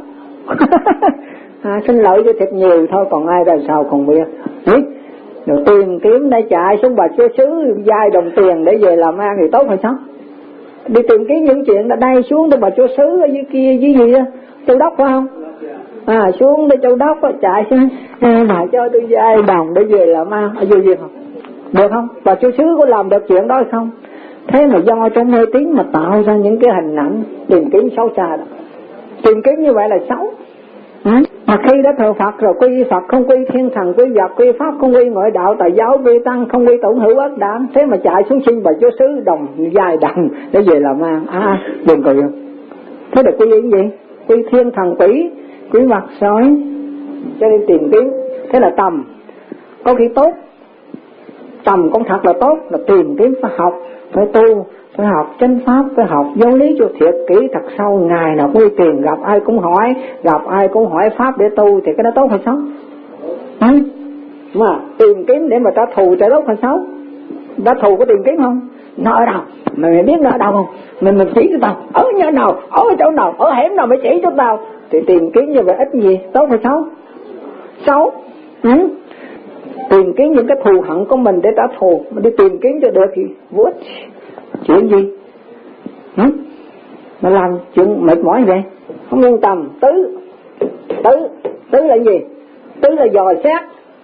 [SPEAKER 1] À, sinh lợi cho thiệt nhiều thôi, còn ai ra sao còn biết. Đấy. Rồi tìm kiếm để chạy xuống Bà Chúa Xứ vay đồng tiền để về làm ăn thì tốt hay xấu? Đi tìm kiếm những chuyện đã đây xuống tới Bà Chúa Xứ ở dưới kia dưới gì á, Châu Đốc phải không? À, xuống tới Châu Đốc á, chạy xuống mà cho tôi vay đồng để về làm ăn, ở vui gì không? Được không? Bà Chúa Xứ có làm được chuyện đó không? Thế mà do trong mê tín mà tạo ra những cái hình ảnh tìm kiếm xấu xa đó. Tìm kiếm như vậy là xấu. Ừ? Mà khi đã thờ Phật rồi quy Phật không quy thiên thần, quy vật quy pháp không quy ngoại đạo, tài giáo quy tăng không quy tổn hữu ác đảm. Thế mà chạy xuống xin Bà Chúa Xứ đồng dài đồng để về làm ăn. À, đừng cười không? Thế được quy gì gì? Quy thiên thần quỷ, quý vật sói. Cho nên tìm kiếm. Thế là tầm. Có khi tốt. Tầm cũng thật là tốt, là tìm kiếm phải học, phải tu, phải học chánh pháp, phải học giáo lý cho thiệt kỹ thật sâu. Ngày nào cũng đi tìm, gặp ai cũng hỏi, gặp ai cũng hỏi pháp để tu thì cái đó tốt hay xấu? Ừ? Mà tìm kiếm để mà trả thù trả tốt hay xấu? Trả thù có tìm kiếm không? Nó ở đâu? Mày biết nó ở đâu không? Mình mình chỉ cho tao, ở nhà nào, ở chỗ nào, ở hẻm nào mới chỉ cho tao. Thì tìm kiếm như vậy ít gì, tốt hay xấu? Xấu. Ừ? Tìm kiếm những cái thù hận của mình để trả thù, mà đi tìm kiếm cho được thì vô ích. Chuyện gì? Hả? Mà làm chuyện mệt mỏi vậy? Không yên tâm. Tứ Tứ Tứ là gì? Tứ là dò xét.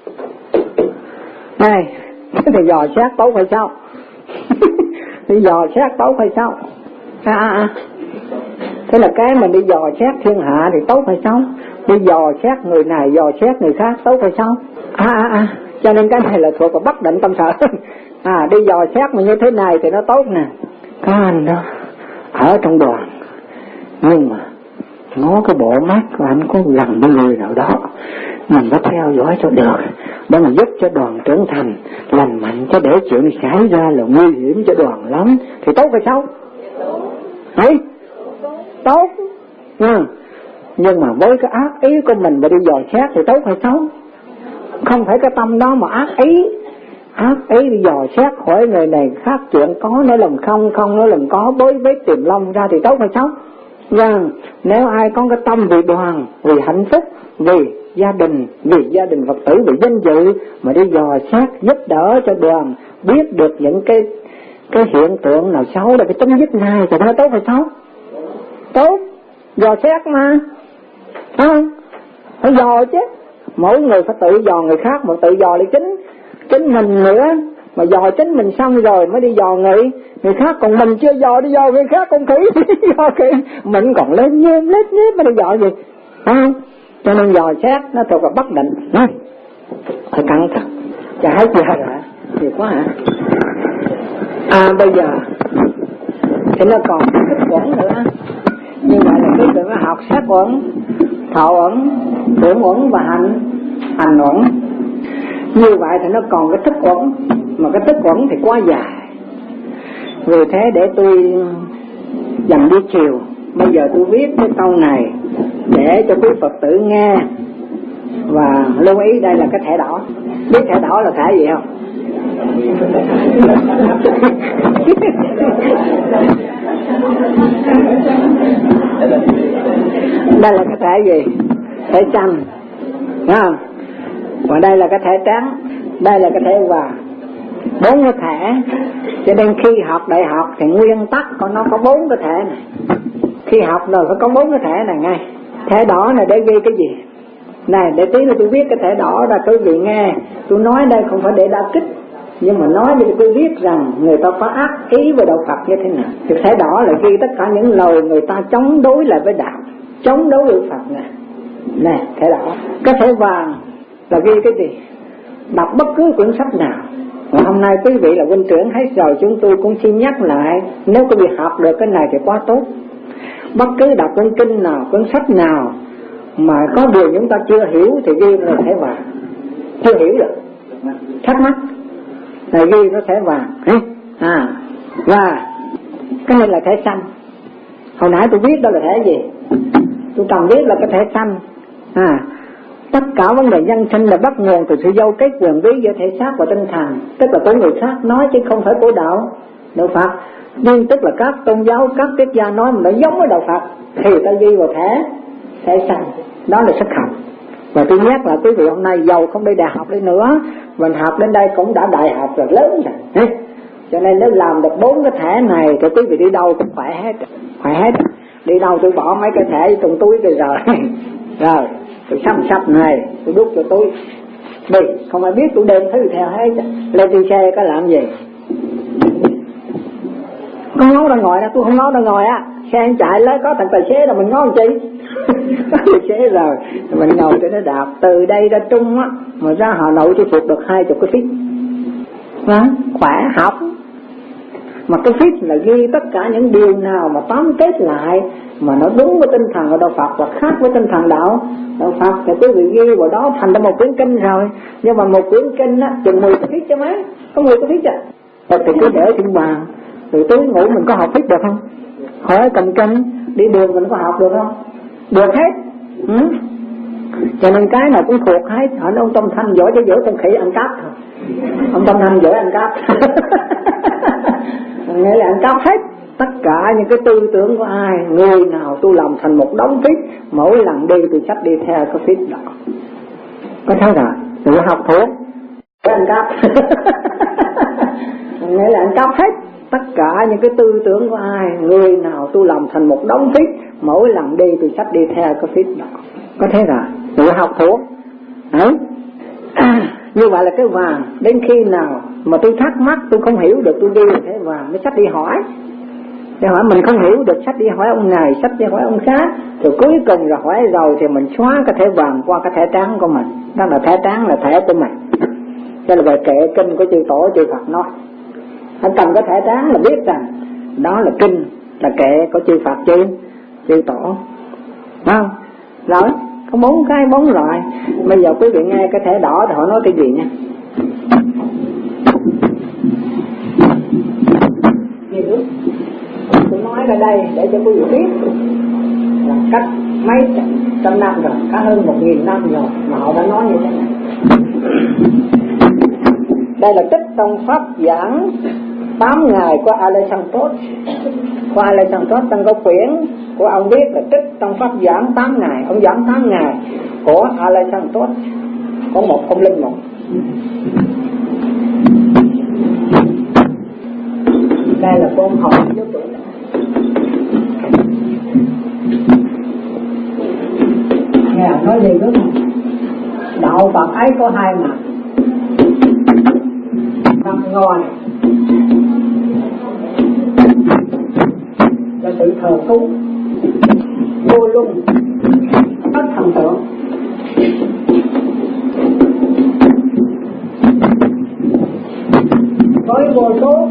[SPEAKER 1] Này, thì dò xét tốt hay sao? Thì dò xét tốt hay sao? À, à, à. Thế là cái mình đi dò xét thiên hạ thì tốt hay sao? Đi dò xét người này, dò xét người khác tốt hay sao? À, à, à. Cho nên cái này là thuộc vào bất định tâm sở. À, đi dò xét mà như thế này thì nó tốt nè. Có anh đó ở trong đoàn, nhưng mà ngó cái bộ mắt của anh có gần với người nào đó, mình có theo dõi cho được, đó là giúp cho đoàn trưởng thành lành mạnh, cho để chuyện xảy ra là nguy hiểm cho đoàn lắm. Thì tốt hay sao? Đấy, tốt. Ừ. Nhưng mà với cái ác ý của mình mà đi dò xét thì tốt hay xấu? Không phải cái tâm đó mà ác ý. Ác ý đi dò xét hỏi người này khác chuyện có nói làm không, không nói làm có, bới vết tìm long ra thì tốt hay xấu? Vâng, nếu ai có cái tâm vì đoàn, vì hạnh phúc, vì gia đình, vì gia đình Phật tử, vì danh dự mà đi dò xét giúp đỡ cho đoàn biết được những cái cái hiện tượng nào xấu là cái chấm dứt này thì nó tốt hay xấu? Tốt, dò xét mà, phải không? Phải dò chứ, mỗi người phải tự dò người khác mà tự dò lại chính chính mình nữa, mà dò chính mình xong rồi mới đi dò người người khác, còn mình chưa dò đi dò người khác con khỉ dò khỉ mình còn lên nhem lết nhếp mà đi dò gì, phải không? Cho nên dò xét nó thuộc vào bất định, phải cẩn thận. Chả hết giờ rồi, nhiều quá hả? À bây giờ thì nó còn thức uẩn nữa, như vậy là cái việc nó học sát uẩn, thọ uẩn, tưởng uẩn và hành hành uẩn. Như vậy thì nó còn cái thức uẩn, mà cái thức uẩn thì quá dài. Vì thế để tôi dành buổi chiều, bây giờ tôi viết cái câu này để cho quý Phật tử nghe và lưu ý. Đây là cái thẻ đỏ. Biết thẻ đỏ là thẻ gì không? Đây là cái thẻ gì? Thẻ xanh, đúng không? Và đây là cái thẻ trắng, đây là cái thẻ vàng. Bốn cái thẻ. Cho nên khi học đại học thì nguyên tắc của nó có bốn cái thẻ này. Khi học rồi phải có bốn cái thẻ này ngay. Thẻ đỏ này để ghi cái gì? Này, để tí nữa tôi viết cái thẻ đỏ ra quý vị nghe. Tôi nói đây không phải để đả kích, nhưng mà nói để tôi biết rằng người ta có ác ý về đạo Phật như thế nào. Thì thẻ đỏ là ghi tất cả những lời người ta chống đối lại với đạo, chống đối với Phật này. Này, thẻ đỏ. Cái thẻ vàng là ghi cái gì? Đọc bất cứ quyển sách nào. Và hôm nay quý vị là huynh trưởng hết rồi, chúng tôi cũng xin nhắc lại, nếu quý vị học được cái này thì quá tốt. Bất cứ đọc cuốn kinh nào, cuốn sách nào mà có điều chúng ta chưa hiểu thì ghi là thẻ vàng. Chưa hiểu được, thắc mắc là ghi nó thẻ vàng. À, và cái này là thẻ xanh. Hồi nãy tôi viết đó là thẻ gì? Tôi cần viết là cái thẻ xanh. À, tất cả vấn đề nhân sinh là bắt nguồn từ sự giao kết quyền bí giữa thể xác và tinh thần, tức là của người khác nói chứ không phải của đạo đạo Phật. Nhưng tức là các tôn giáo, các triết gia nói mà nó giống với đạo Phật thì ta ghi vào thẻ thẻ xanh. Đó là sức học. Và tôi nhắc là quý vị hôm nay giàu không đi đại học đi nữa, mình học đến đây cũng đã đại học rồi, lớn rồi. Cho nên nếu làm được bốn cái thẻ này thì quý vị đi đâu cũng khỏe hết, khỏe hết. Đi đâu tôi bỏ mấy cái thẻ trong túi rồi rồi. Rồi tôi sắp sắp này tôi đút cho tôi đi, không ai biết tôi đem thứ theo hết. Lên trên xe có làm gì? Con ngó ra ngồi đó, tôi không ngó ra ngồi á. Xe anh chạy lấy có thằng tài xế là mình ngó làm chi? Có tài xế rồi mình ngồi cho nó đạp từ đây ra Trung á, mà ra Hà Nội tôi thuộc được hai chục cái feet. Đó, khỏe học. Mà cái feet là ghi tất cả những điều nào mà tóm kết lại mà nó đúng với tinh thần của đạo Phật và khác với tinh thần đạo đạo Phật thì quý vị ghi vào đó thành ra một quyển kinh rồi. Nhưng mà một quyển kinh á chừng mười cái feet cho má, có mười cái feet à? Rồi thì cứ để trên bàn, rồi tối ngủ mình có học feet được không? Hỏi cầm kinh đi đường mình có học được không? Được hết. Ừ? Cho nên cái nào cũng thuộc hết. Hỏi ông Tâm Thanh giỏi cho giỏi con khỉ ăn cắp thôi. Ông Tâm Thanh giỏi ăn cắp. Nghĩa là ăn cắp hết. Tất cả những cái tư tưởng của ai, người nào tôi làm thành một đống feet, mỗi lần đi tôi chắc đi theo cái feet đó. Có thấy rồi, tôi học thuộc ăn cắp. Nghĩa là ăn cắp hết. Tất cả những cái tư tưởng của ai, người nào tôi làm thành một đống feet, mỗi lần đi tôi chắc đi theo cái feet đó. Có thế rồi, tôi học thuộc. Đấy. À, như vậy là cái vàng. Đến khi nào mà tôi thắc mắc, tôi không hiểu được, tôi đi là cái vàng, mới sách đi hỏi. Để hỏi mình không hiểu được, sách đi hỏi ông này, sách đi hỏi ông khác. Rồi cuối cùng rồi hỏi rồi thì mình xóa cái thẻ vàng qua cái thẻ trắng của mình. Đó là thẻ trắng là thẻ của mình. Đó là về kệ kinh của chư Tổ chư Phật nói. Anh cầm cái thẻ trắng là biết rằng đó là kinh, là kệ của chư Phật chư chư Tổ. Không? Rồi, có bốn cái bốn loại. Bây giờ quý vị nghe cái thẻ đỏ thì họ nói cái gì nha. Tôi nói ra đây để cho quý vị biết là cách mấy trăm năm rồi, cả hơn một nghìn năm rồi mà họ đã nói như thế này. Đây là tích trong pháp giảng tám ngày của Alexandros. Khoa lại sản xuất trong cái quyển của ông biết là trích trong pháp giảng tám ngày, ông giảng tám ngày của A Lại Sản Xuất có một không linh một. Đây là con học với tuổi nghe nói gì đúng không? Đạo Phật ấy có hai mặt, mặt ngoài là tự thờ cúng vô luân các thần tượng, với vô số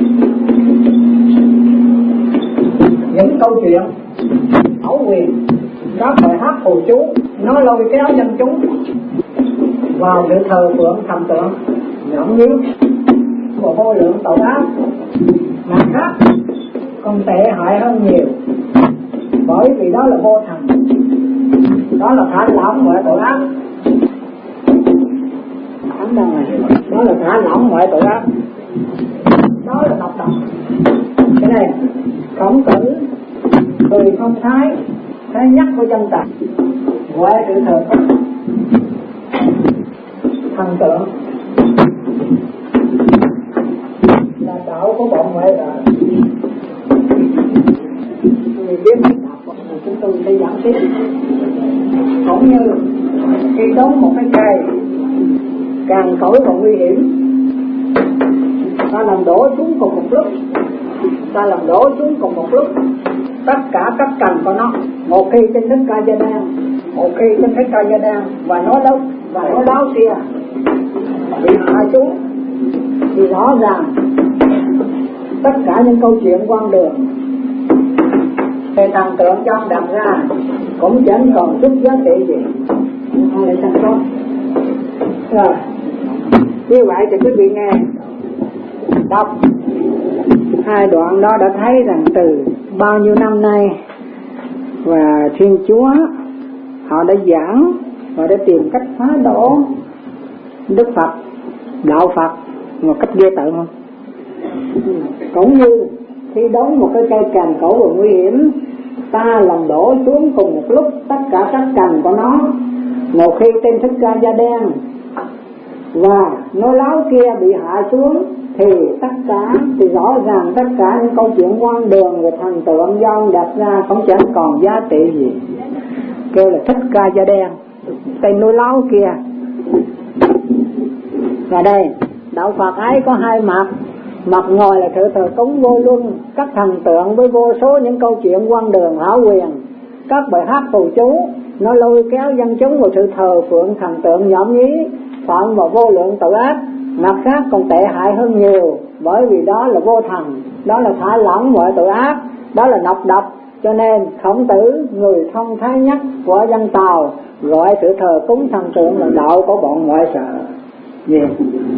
[SPEAKER 1] những câu chuyện ảo quyền, các bài hát phù chú nó lôi kéo dân chúng vào sự thờ phượng thần tượng nhõng nhíu và vô lượng tội ác. Mặt khác còn tệ hại hơn nhiều, bởi vì đó là vô thần, đó là thả lỏng mọi tội ác. Đó là thả lỏng mọi tội ác, đó là độc độc. Cái này Khổng Tử người phong thái thái nhất của dân tộc gọi sự thờ phụng thần tượng là đạo của bọn ngoại đạo. Người biết đạo chúng tôi sẽ giảng tiếp. Cũng như khi đốn một cái cây càng cỗi và nguy hiểm, ta làm đổ xuống cùng một lúc, ta làm đổ xuống cùng một lúc tất cả các cành của nó. Một khi trên Thích Ca Gia Đan, một khi trên Thích Ca Gia Đan và nó đâu và nó láo xia bị hạ xuống, thì rõ ràng tất cả những câu chuyện quan đường về thần tượng trong đặt ra cũng chẳng còn chút giá trị gì. Họ lại thành công rồi. Như vậy thì quý vị nghe đọc hai đoạn đó đã thấy rằng từ bao nhiêu năm nay và Thiên Chúa họ đã giảng và đã tìm cách phá đổ Đức Phật, đạo Phật một cách ghê tởm không? Cũng như khi đóng một cái cây cành cổ và nguy hiểm, ta làm đổ xuống cùng một lúc tất cả các cành của nó. Một khi tên Thích Ca Gia Đen và nói láo kia bị hạ xuống, thì tất cả thì rõ ràng tất cả những câu chuyện quan đường về thần tượng do ông đặt ra cũng chẳng còn giá trị gì. Kêu là Thích Ca Gia Đen, tên nói láo kia. Và đây đạo Phật ấy có hai mặt. Mặt ngoài là sự thờ cúng vô luân các thần tượng với vô số những câu chuyện quan đường hảo quyền, các bài hát phù chú nó lôi kéo dân chúng vào sự thờ phượng thần tượng nhõm nhí, phạm vào vô lượng tội ác. Mặt khác còn tệ hại hơn nhiều, bởi vì đó là vô thần, đó là thả lỏng mọi tội ác, đó là nọc độc. Cho nên Khổng Tử, người thông thái nhất của dân Tàu, gọi sự thờ cúng thần tượng là đạo của bọn ngoại sợ. Yeah.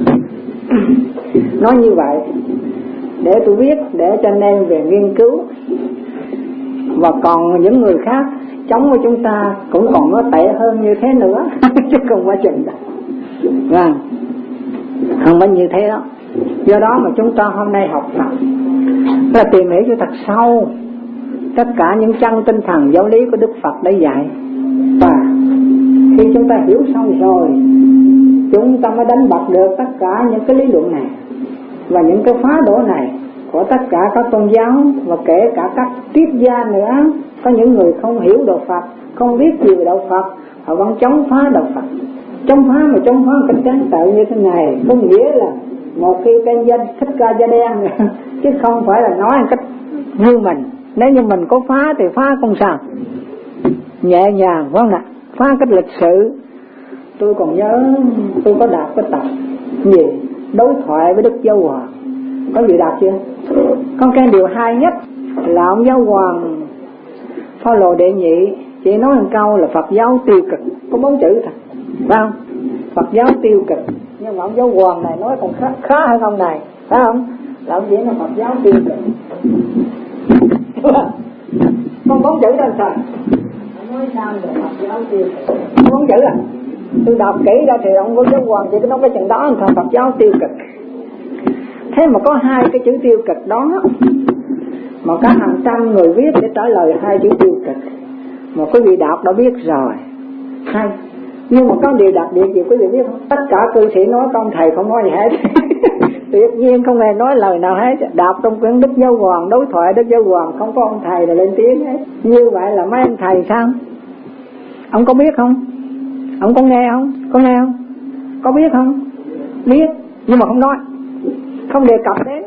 [SPEAKER 1] Nói như vậy để tôi biết, để cho nên về nghiên cứu. Và còn những người khác chống với chúng ta cũng còn nó tệ hơn như thế nữa chứ không quá chừng đâu. Vâng, không phải như thế đó. Do đó mà chúng ta hôm nay học Phật là tìm hiểu cho thật sâu tất cả những chân tinh thần giáo lý của Đức Phật đã dạy. Và khi chúng ta hiểu xong rồi, chúng ta mới đánh bật được tất cả những cái lý luận này và những cái phá đổ này của tất cả các tôn giáo, và kể cả các triết gia nữa. Có những người không hiểu đạo Phật, không biết gì về đạo Phật, họ vẫn chống phá đạo Phật. Chống phá mà chống phá một cách trắng trợn như thế này, có nghĩa là một khi tên danh Thích Ca Gia Đen chứ không phải là nói một cách như mình. Nếu như mình có phá thì phá không sao, nhẹ nhàng phải không ạ? Phá cách lịch sự. Tôi còn nhớ tôi có đọc cái tập gì đối thoại với Đức Giáo Hoàng. Có gì đọc chưa? Con cái điều hay nhất là ông Giáo Hoàng Phaolô đệ nhị chỉ nói một câu là Phật giáo tiêu cực, có bốn chữ thôi, phải không? Phật giáo tiêu cực. Nhưng mà ông Giáo Hoàng này nói còn khá, khá hơn ông này, phải không? Là ông chỉ là Phật giáo tiêu cực. Con bốn chữ đó sao? Nói sao là Phật giáo tiêu cực? Bốn chữ à? Tôi đọc kỹ ra thì ông có Giáo Hoàng chỉ có nói cái chừng đó là Phật giáo tiêu cực. Thế mà có hai cái chữ tiêu cực đó mà có hàng trăm người viết để trả lời hai chữ tiêu cực, mà quý vị đọc đã biết rồi hay. Nhưng mà có điều đặc biệt gì quý vị biết không? Tất cả cư sĩ nói công thầy không nói gì hết. Tuyệt nhiên không hề nói lời nào hết. Đọc trong quyển Đức Giáo Hoàng, đối thoại Đức Giáo Hoàng không có ông thầy là lên tiếng hết. Như vậy là mấy ông thầy sao? Ông có biết không? Ông có nghe không? Có nghe không? Có biết không? Biết, nhưng mà không nói, không đề cập đến.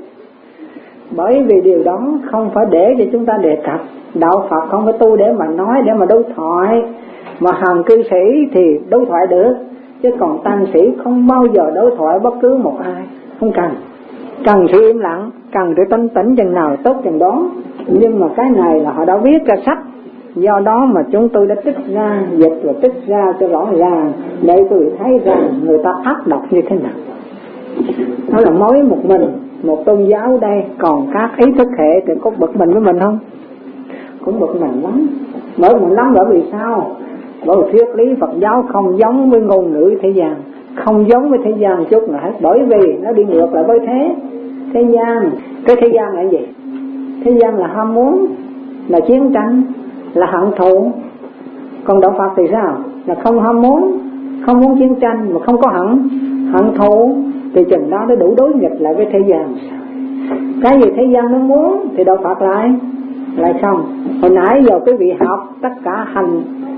[SPEAKER 1] Bởi vì điều đó không phải để cho chúng ta đề cập. Đạo Phật không phải tu để mà nói, để mà đối thoại. Mà hàng cư sĩ thì đối thoại được, chứ còn tăng sĩ không bao giờ đối thoại bất cứ một ai. Không cần. Cần sự im lặng, cần sự tinh tĩnh chừng nào tốt chừng đó. Nhưng mà cái này là họ đã viết ra sách, do đó mà chúng tôi đã trích ra, dịch và trích ra cho rõ ràng để tôi thấy rằng người ta ác độc như thế nào. Đó là mới một mình, một tôn giáo đây, còn các ý thức hệ thì có bực mình với mình không? Cũng bực mình lắm. Bởi mình lắm bởi vì sao? Bởi vì thuyết lý Phật giáo không giống với ngôn ngữ thế gian, không giống với thế gian chút nào hết. Bởi vì nó đi ngược lại với thế thế gian. Cái thế gian là gì? Thế gian là ham muốn, là chiến tranh, là hận thù. Còn đạo Phật thì sao? Là không ham muốn, không muốn chiến tranh, mà không có hận hận thù. Thì chừng đó nó đủ đối nghịch lại với thế gian. Cái gì thế gian nó muốn thì đạo Phật lại lại không. Hồi nãy giờ quý vị học tất cả hành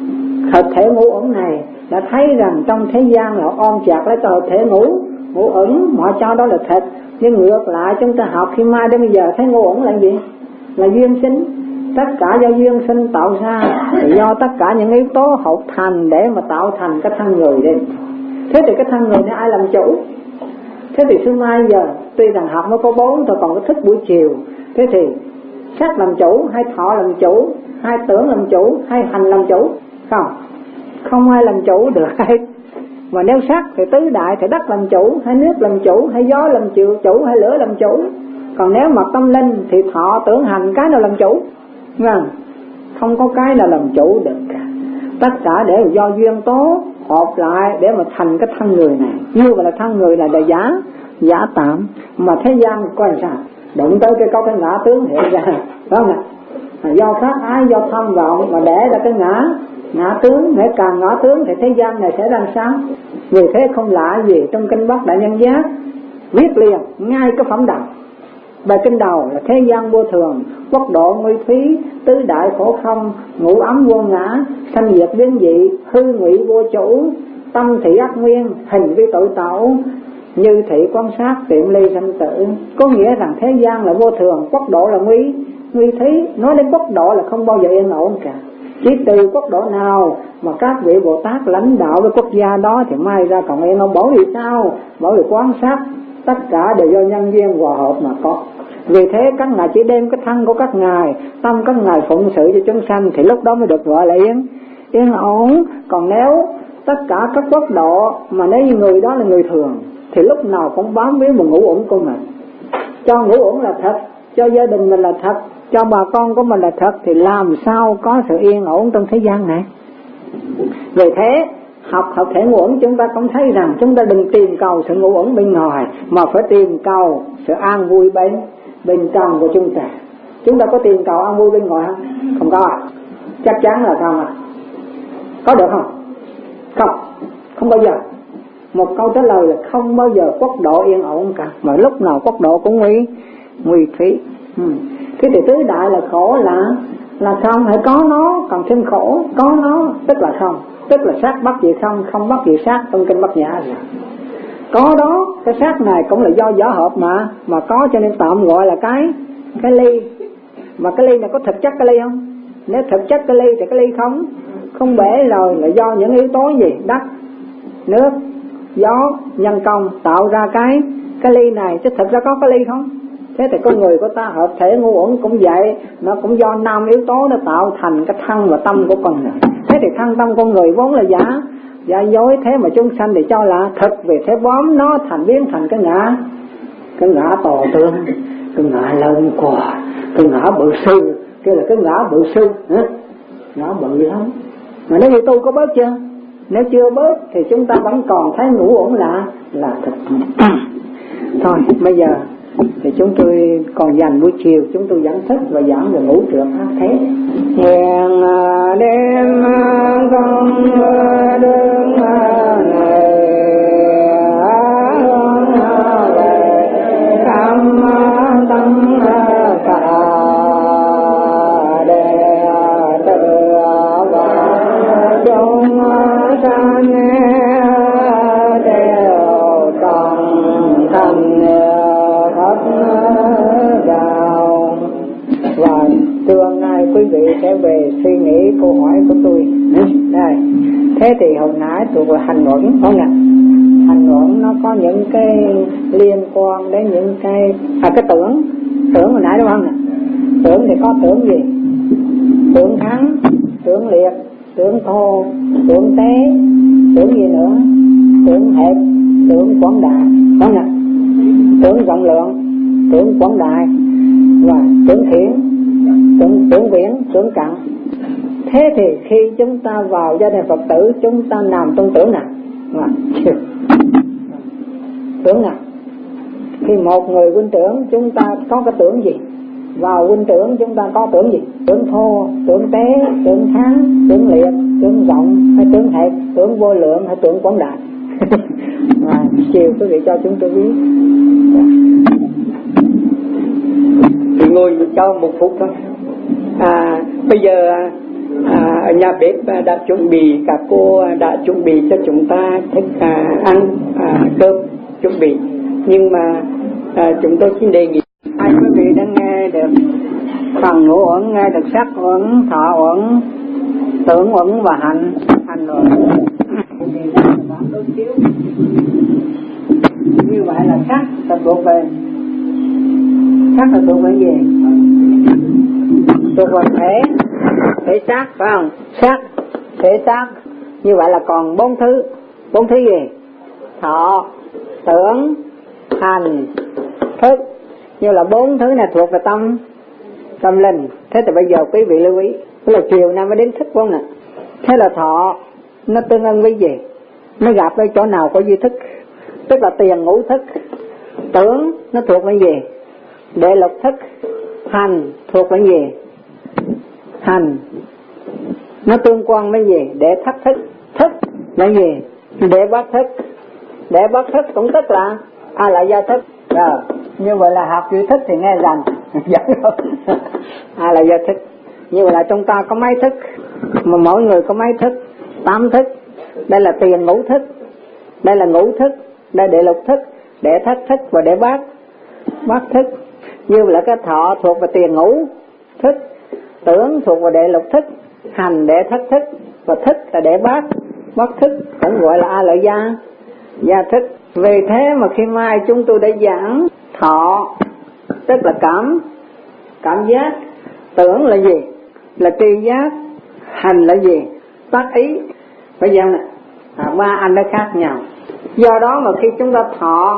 [SPEAKER 1] hợp thể ngũ uẩn này đã thấy rằng trong thế gian là ôm chặt lấy hợp thể ngũ ngũ uẩn, mọi cho đó là thịt. Nhưng ngược lại chúng ta học khi mai đến bây giờ thấy ngũ uẩn là gì? Là duyên sinh. Tất cả do duyên sinh tạo ra, do tất cả những yếu tố hợp thành để mà tạo thành cái thân người đi. Thế thì cái thân người này ai làm chủ? Thế thì xưa mai giờ tuy rằng học nó có bốn rồi, còn có thích buổi chiều. Thế thì sắc làm chủ, hay thọ làm chủ, hay tưởng làm chủ, hay hành làm chủ? Không, không ai làm chủ được hết. Mà nếu sắc thì tứ đại, thì đất làm chủ, hay nước làm chủ, hay gió làm chủ, hay lửa làm chủ. Còn nếu mà tâm linh thì thọ tưởng hành cái nào làm chủ? Không, không có cái nào làm chủ được cả. Tất cả để do duyên tố hợp lại để mà thành cái thân người này. Như vậy là thân người là giả giả tạm. Mà thế gian coi sao? Đụng tới cái có cái ngã tướng hiện ra, phải không ạ? Do phát ái, do tham vọng mà để ra cái ngã ngã tướng. Để càng ngã tướng thì thế gian này sẽ làm sao? Vì thế không lạ gì trong kinh Bắc Đại Nhân Giác viết liền ngay cái phẩm đầu. Bài kinh đầu là thế gian vô thường, quốc độ nguy thúy, tứ đại khổ không, ngũ ấm vô ngã, sanh diệt biến dị, hư ngụy vô chủ, tâm thị ác nguyên, hình vi tội tạo, như thị quan sát tiệm ly sanh tử. Có nghĩa rằng thế gian là vô thường, quốc độ là nguy nguy thúy. Nói đến quốc độ là không bao giờ yên ổn cả. Chỉ từ quốc độ nào mà các vị Bồ Tát lãnh đạo với quốc gia đó thì mai ra còn yên ổn. Bởi vì sao? Bởi vì quan sát tất cả đều do nhân duyên hòa hợp mà có. Vì thế các ngài chỉ đem cái thân của các ngài, tâm các ngài phụng sự cho chúng sanh, thì lúc đó mới được gọi là yên yên ổn. Còn nếu tất cả các quốc độ mà nếu như người đó là người thường thì lúc nào cũng bám víu một ngũ uẩn của mình. Cho ngũ uẩn là thật, cho gia đình mình là thật, cho bà con của mình là thật, thì làm sao có sự yên ổn trong thế gian này? Vì thế học học thể ngũ uẩn chúng ta cũng thấy rằng chúng ta đừng tìm cầu sự ngũ uẩn bên ngoài, mà phải tìm cầu sự an vui bên bên trong của chúng ta. Chúng ta có tìm cầu an vui bên ngoài không? Không có à? Chắc chắn là không à? Có được không? Không, không bao giờ. Một câu trả lời là không bao giờ quốc độ yên ổn cả, mà lúc nào quốc độ cũng nguy nguy thúy. Ừ. Thế thì tứ đại là khổ là là không, hãy có nó còn thêm khổ, có nó tức là không, tức là sát bắt gì không, không bắt gì sát trong kinh Bát Nhã rồi. Có đó, cái sát này cũng là do giả hợp mà mà có, cho nên tạm gọi là cái cái ly. Mà cái ly này có thực chất cái ly không? Nếu thực chất cái ly thì cái ly không không bể rồi, là do những yếu tố gì? Đất, nước, gió, nhân công tạo ra cái cái ly này, chứ thực ra có cái ly không? Thế thì con người của ta hợp thể ngũ uẩn cũng vậy, nó cũng do năm yếu tố nó tạo thành cái thân và tâm của con người. Thế thì thân tâm con người vốn là giả giả dối, thế mà chúng sanh thì cho là thực, vì thế bóm nó thành biến thành cái ngã cái ngã tò tương, cái ngã lân quả, cái ngã bự sư, cái là cái ngã bự sư, hả? Ngã bự lắm. Mà nếu như tu có bớt chưa? Nếu chưa bớt thì chúng ta vẫn còn thấy ngũ uẩn là là thực. Thôi bây giờ thì chúng tôi còn dành buổi chiều chúng tôi giảng thức và giảng về ngũ trượng pháp thế. Nguyện đêm không đương này cam tâm cả đề tự và chúng sanh đều toàn thành Phật đạo. Và tương lai quý vị sẽ về suy nghĩ câu hỏi của tôi. Đây, thế thì hồi nãy tôi vừa hành luận không ạ? Hành luận nó có những cái liên quan đến những cái à cái tưởng tưởng hồi nãy đúng không ạ? Tưởng thì có tưởng gì? Tưởng thắng, tưởng liệt, tưởng thô, tưởng tế, tưởng gì nữa? Tưởng hẹp, tưởng quảng đại, đúng không ạ? Tưởng rộng lượng, tưởng quảng đại, và tưởng thiển, tưởng tưởng viễn, tưởng cận. Thế thì khi chúng ta vào gia đình Phật tử, chúng ta nằm trong tưởng nào? Mà tưởng nào? Khi một người huynh trưởng, chúng ta có cái tưởng gì? Vào huynh trưởng chúng ta có tưởng gì? Tưởng thô, tưởng tế, tưởng thắng, tưởng liệt, tưởng rộng, hay tưởng hẹp, tưởng vô lượng, hay tưởng quảng đại. À, chiều quý vị cho chúng tôi biết.
[SPEAKER 2] Thì ngồi cho một phút thôi. À, bây giờ à, ở nhà bếp đã chuẩn bị, các cô đã chuẩn bị cho chúng ta thức à, ăn à, cơm chuẩn bị. Nhưng mà à, chúng tôi xin đề nghị
[SPEAKER 1] hai quý vị đã nghe được phần ngũ uẩn, nghe được sắc uẩn, thọ uẩn, tưởng uẩn và hành hành uẩn. Như vậy là sắc là thuộc về sắc là thuộc về gì? Thuộc về thể thể xác phải không? Sắc thể xác. Như vậy là còn bốn thứ. Bốn thứ gì? Thọ, tưởng, hành, thức. Như là bốn thứ này thuộc về tâm tâm linh. Thế thì bây giờ quý vị lưu ý, tức là chiều nay mới đến thức không nè. Thế là thọ nó tương ưng với gì? Nó gặp ở chỗ nào có duy thức, tức là tiền ngũ thức. Tưởng nó thuộc về gì? Đệ lục thức. Hành thuộc về gì? Hành nó tương quan với gì? Đệ thất thức. Thức là gì? Đệ bát thức. Đệ bát thức cũng tức là a lại gia thức. Rồi, như vậy là học duy thức thì nghe rành. A lại gia thức. Như vậy là chúng ta có mấy thức? Mà mỗi người có mấy thức? Tám thức. Đây là tiền ngũ thức, đây là ngũ thức, đây đệ lục thức, đệ thất thức và đệ bát bát thức. Như vậy là cái thọ thuộc về tiền ngũ thức, tưởng thuộc về đệ lục thức, hành đệ thất thức và thức là đệ bát bát thức, cũng gọi là a lợi gia gia thức. Vì thế mà khi mai chúng tôi đã giảng thọ tức là cảm cảm giác, tưởng là gì? Là tri giác, hành là gì? Tác ý. Bây giờ nè, à, ba anh nó khác nhau. Do đó mà khi chúng ta thọ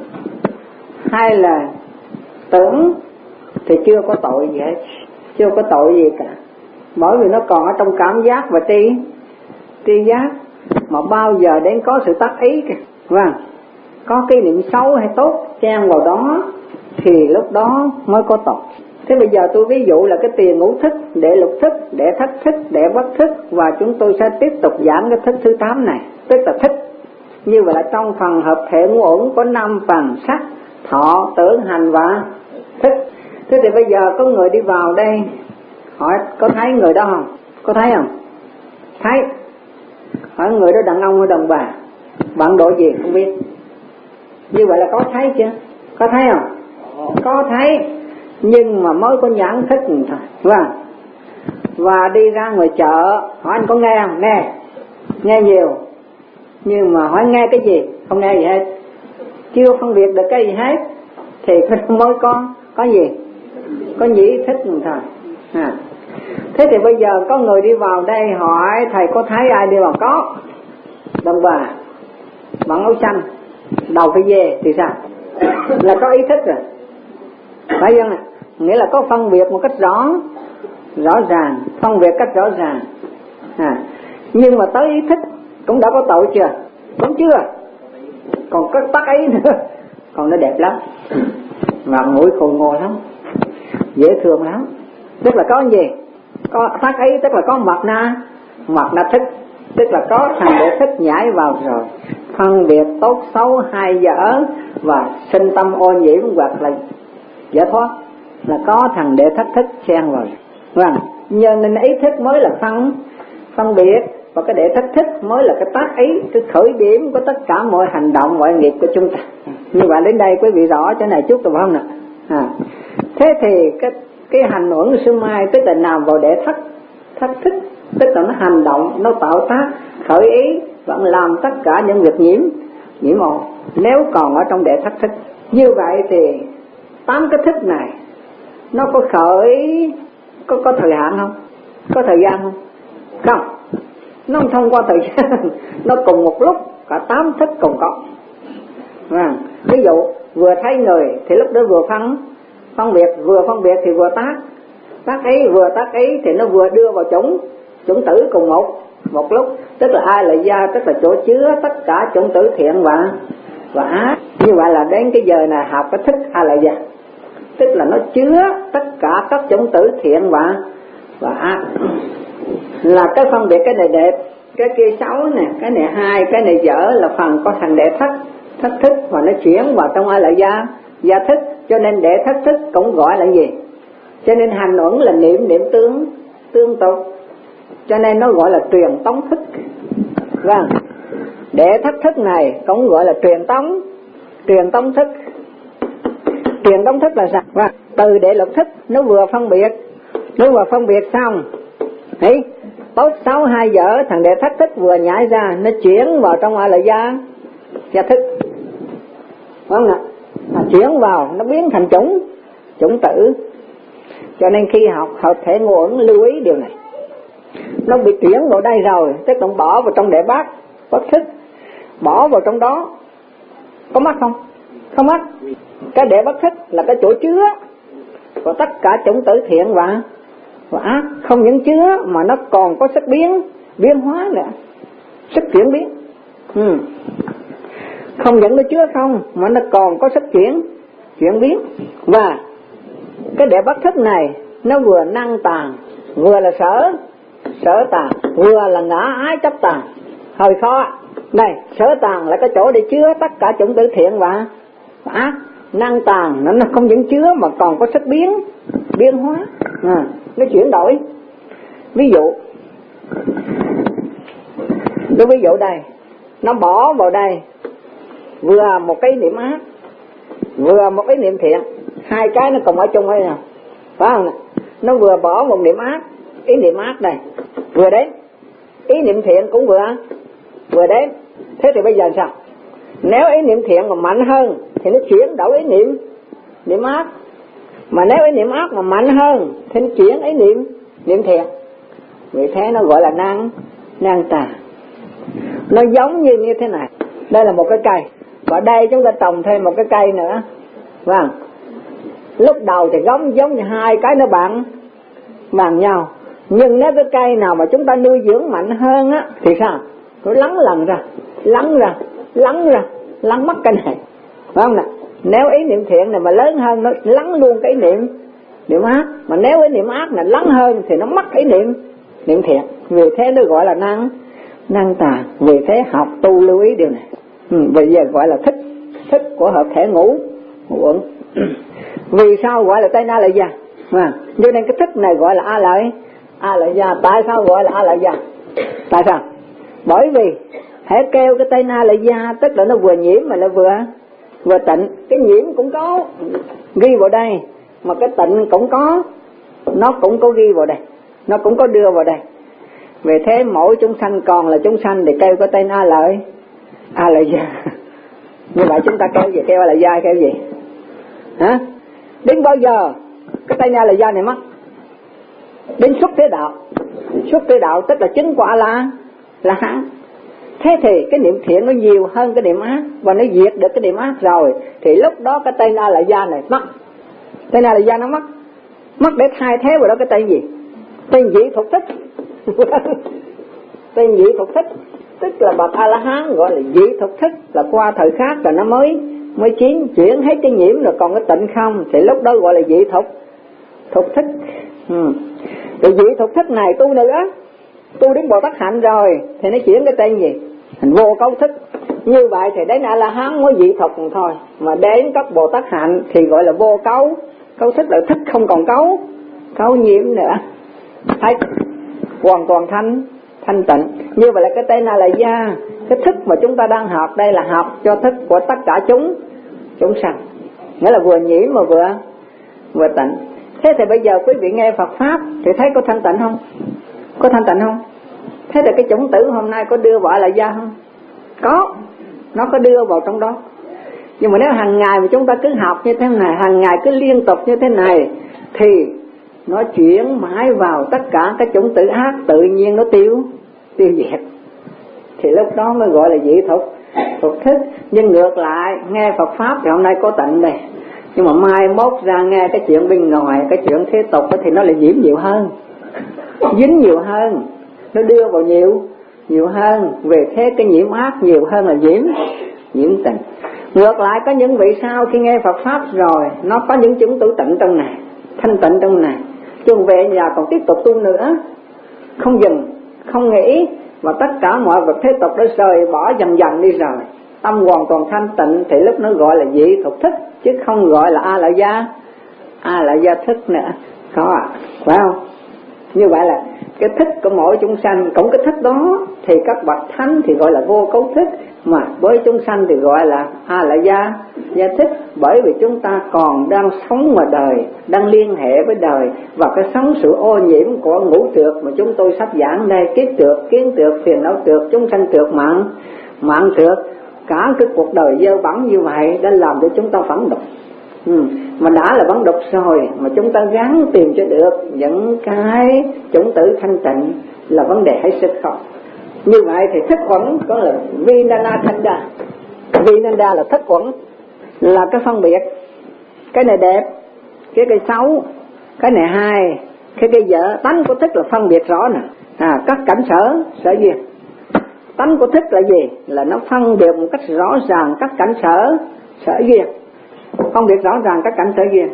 [SPEAKER 1] hay là tưởng thì chưa có tội gì hết, chưa có tội gì cả. Bởi vì nó còn ở trong cảm giác và tri tri giác. Mà bao giờ đến có sự tác ý kìa, vâng, có cái niệm xấu hay tốt chen vào đó thì lúc đó mới có tội. Thế bây giờ tôi ví dụ là cái tiền ngũ thức, đệ lục thức, đệ thất thức, đệ bát thức, và chúng tôi sẽ tiếp tục giảng cái thức thứ tám này, tức là thức. Như vậy là trong phần hợp thể ngũ uẩn có năm phần: sắc, thọ, tưởng, hành và thức. Thế thì bây giờ có người đi vào đây, hỏi có thấy người đó không? Có thấy không? Thấy. Hỏi người đó đàn ông hay đàn bà? Bạn độ gì không biết. Như vậy là có thấy chưa? Có thấy không? Có thấy. Nhưng mà mới có nhãn thức thôi, vâng. Và đi ra ngoài chợ, hỏi anh có nghe không? Nghe, nghe nhiều. Nhưng mà hỏi nghe cái gì? Không nghe gì hết. Chưa phân biệt được cái gì hết. Thì mới có, có gì? Có nhĩ thức thôi. À. Thế thì bây giờ có người đi vào đây hỏi thầy có thấy ai đi vào? Có. Đàn bà, bằng áo xanh, đầu phải về thì sao? Là có ý thức rồi. Phải không ạ? Nghĩa là có phân biệt một cách rõ rõ ràng, phân biệt cách rõ ràng. À, nhưng mà tới ý thức cũng đã có tội chưa? Cũng chưa. Còn có tác ý nữa, còn nó đẹp lắm. mặt mũi khùng ngồi lắm, dễ thương lắm. Tức là có gì? Có sắc ấy, tức là có mặt na, mặt na thức, tức là có thằng để thức nhảy vào rồi, phân biệt tốt xấu hay dở và sinh tâm ô nhiễm hoặc là giải thoát, là có thằng để thách thức xen vào. Vâng, nhờ nên ý thức mới là phân phân biệt, và cái để thách thức mới là cái tác ý, cái khởi điểm của tất cả mọi hành động, mọi nghiệp của chúng ta. Như vậy đến đây quý vị rõ chỗ này chút được không nè? À, thế thì cái cái hành uẩn sương mai tức là nằm vào để thách thách thức, tức là nó hành động, nó tạo tác, khởi ý, vẫn làm tất cả những việc nhiễm nhiễm ồn nếu còn ở trong để thách thức. Như vậy thì tám cái thức này nó có khởi, có có thời hạn không? Có thời gian không? Không, nó không thông qua thời gian, nó cùng một lúc cả tám thức cùng có. À, ví dụ vừa thấy người thì lúc đó vừa phân phân biệt, vừa phân biệt thì vừa tác tác ấy, vừa tác ấy thì nó vừa đưa vào chủng chủng tử cùng một một lúc, tức là ai là gia, tức là chỗ chứa tất cả chủng tử thiện và và ác. Như vậy là đến cái giờ này học cái thức a la gia, tức là nó chứa tất cả các chủng tử thiện và và ác. Là cái phân biệt cái này đẹp, cái kia xấu nè, cái này hay, cái này dở, là phần có thằng đệ thất thất thức và nó chuyển vào trong a la gia gia thức, cho nên đệ thất thức cũng gọi là gì? Cho nên hành uẩn là niệm niệm tương tương tục, cho nên nó gọi là truyền tống thức. Vâng, đệ thất thức này cũng gọi là truyền tống truyền tống thức. Truyền tống thức là sao? Vâng, từ đệ lục thức nó vừa phân biệt, nó vừa phân biệt xong, thấy tốt xấu hay dở, thằng đệ thất thức vừa nhảy ra, nó chuyển vào trong a la gia gia thức, đúng không ạ? À, chuyển vào, nó biến thành chủng chủng tử. Cho nên khi học học thể ngũ uẩn lưu ý điều này. Nó bị chuyển vào đây rồi, tức là bỏ vào trong đệ bát bất thức, bỏ vào trong đó có mắc không? Không mắc. Cái đệ bất thức là cái chỗ chứa của tất cả chủng tử thiện và và ác, không những chứa mà nó còn có sức biến biến hóa nữa, sức chuyển biến. Ừ. Không những nó chứa không mà nó còn có sức chuyển chuyển biến. Và cái đệ bất thức này nó vừa năng tàng, vừa là sở sở tàng, vừa là ngã ái chấp tàng. Hơi khó. Này, sở tàng là cái chỗ để chứa tất cả chủng tử thiện và ác. Năng tàng nó không những chứa mà còn có sức biến biến hóa, à, nó chuyển đổi. Ví dụ tôi ví dụ đây, nó bỏ vào đây vừa một cái niệm ác, vừa một cái niệm thiện, hai cái nó cùng ở chung ấy nào, phải không? Nó vừa bỏ một niệm ác, ý niệm ác đây vừa đến, ý niệm thiện cũng vừa vừa đến. Thế thì bây giờ sao? Nếu ý niệm thiện mà mạnh hơn thì nó chuyển đổi ý niệm niệm ác, mà nếu ý niệm ác mà mạnh hơn thì nó chuyển ý niệm niệm thiện. Vì thế nó gọi là năng năng tà. Nó giống như như thế này. Đây là một cái cây, và đây chúng ta trồng thêm một cái cây nữa. Vâng. Lúc đầu thì giống giống như hai cái nó bằng bằng nhau, nhưng nếu cái cây nào mà chúng ta nuôi dưỡng mạnh hơn á thì sao? Nó lắng lần ra, lắng ra, lắng ra, lắng mất cái này, phải không nè? Nếu ý niệm thiện này mà lớn hơn, nó lắng luôn cái ý niệm niệm ác, mà nếu ý niệm ác này lắng hơn thì nó mất ý niệm niệm thiện. Vì thế nó gọi là năng năng tà. Vì thế học tu lưu ý điều này. Ừ, bây giờ gọi là thích thích của hợp thể ngũ ngũ uẩn. Vì sao gọi là Tây Na Lợi Gia? À, cho nên cái thức này gọi là A Lợi A Lợi Gia. Tại sao gọi là A Lợi Gia? Tại sao? Bởi vì hãy kêu cái Tây Na Lợi Gia, tức là nó vừa nhiễm mà nó vừa vừa tịnh. Cái nhiễm cũng có ghi vào đây, mà cái tịnh cũng có, nó cũng có ghi vào đây, nó cũng có đưa vào đây. Vì thế mỗi chúng sanh còn là chúng sanh thì kêu cái tên A Lợi A Lợi Gia. Như vậy chúng ta kêu gì? Kêu A Lợi Gia kêu gì? Hả? Đến bao giờ cái tên A Lợi Gia này mất? Đến xuất thế đạo. Xuất thế đạo tức là chứng quả là là hán. Thế thì cái niệm thiện nó nhiều hơn cái niệm ác, và nó diệt được cái niệm ác rồi thì lúc đó cái tên A Lợi Gia này mất. Tên A Lợi Gia nó mất. Mất để thay thế vào đó cái tên gì? Tên dị thuộc thích. Tên dị thuộc thích tức là bậc A La Hán gọi là dị thuộc thích, là qua thời khác là nó mới mới chiến chuyển hết cái nhiễm rồi còn cái tịnh không, thì lúc đó gọi là dị thục, thục thức. Ừ. Rồi dị thục thức này tu nữa, tu đến Bồ Tát hạnh rồi thì nó chuyển cái tên gì? Thành vô cấu thức. Như vậy thì đến A-la-hán mới dị thục thôi, mà đến cấp Bồ Tát hạnh thì gọi là vô cấu. Cấu thức là thức không còn cấu, cấu nhiễm nữa. Thấy hoàn toàn thanh, thanh tịnh. Như vậy là cái tên này là gia. Cái thức mà chúng ta đang học đây là học cho thức của tất cả chúng chúng sanh, nghĩa là vừa nhiễm mà vừa vừa tịnh. Thế thì bây giờ quý vị nghe Phật pháp thì thấy có thanh tịnh không? Có thanh tịnh không? Thế thì cái chủng tử hôm nay có đưa vào là gia không? Có, nó có đưa vào trong đó. Nhưng mà nếu hàng ngày mà chúng ta cứ học như thế này, hàng ngày cứ liên tục như thế này, thì nó chuyển mãi vào tất cả các chủng tử ác, tự nhiên nó tiêu tiêu diệt. Thì lúc đó mới gọi là dị thục, thục thức. Nhưng ngược lại nghe Phật pháp thì hôm nay có tịnh đây, nhưng mà mai mốt ra nghe cái chuyện bên ngoài, cái chuyện thế tục thì nó lại nhiễm nhiều hơn, dính nhiều hơn, nó đưa vào nhiều nhiều hơn. Về thế cái nhiễm ác nhiều hơn là nhiễm nhiễm tịnh. Ngược lại có những vị sau khi nghe Phật pháp rồi, nó có những chủng tử tịnh trong này, thanh tịnh trong này, chứ về nhà còn tiếp tục tu nữa, không dừng, không nghĩ, và tất cả mọi vật thế tục đã rời bỏ dần dần đi rồi, tâm hoàn toàn thanh tịnh, thì lúc nó gọi là dị thục thức, chứ không gọi là A la gia, A la gia thức nữa. Có à, phải không? Như vậy là cái thức của mỗi chúng sanh, cũng cái thức đó thì các bậc thánh thì gọi là vô cấu thức, mà với chúng sanh thì gọi là A la gia gia thức. Bởi vì chúng ta còn đang sống ngoài đời, đang liên hệ với đời, và cái sống sự ô nhiễm của ngũ trược mà chúng tôi sắp giảng đây, kiết trược, kiến trược, phiền não trược, chúng sanh trược, mạng mạng trược, cả cái cuộc đời dơ bẩn như vậy đã làm cho chúng ta phẫn đục. Ừ. Mà đã là vấn đục rồi mà chúng ta gắng tìm cho được những cái chủng tử thanh tịnh là vấn đề hết sức khó. Như vậy thì thức uẩn có là Vinana Thanda. Vinanda là thức uẩn, là cái phân biệt cái này đẹp, cái cái xấu, cái này hay, cái cái dở. Tánh của thức là phân biệt rõ nè. À, các cảnh sở sở duyên. Tánh của thức là gì? Là nó phân biệt một cách rõ ràng các cảnh sở sở duyên. Phân biệt rõ ràng các cảnh sở duyên.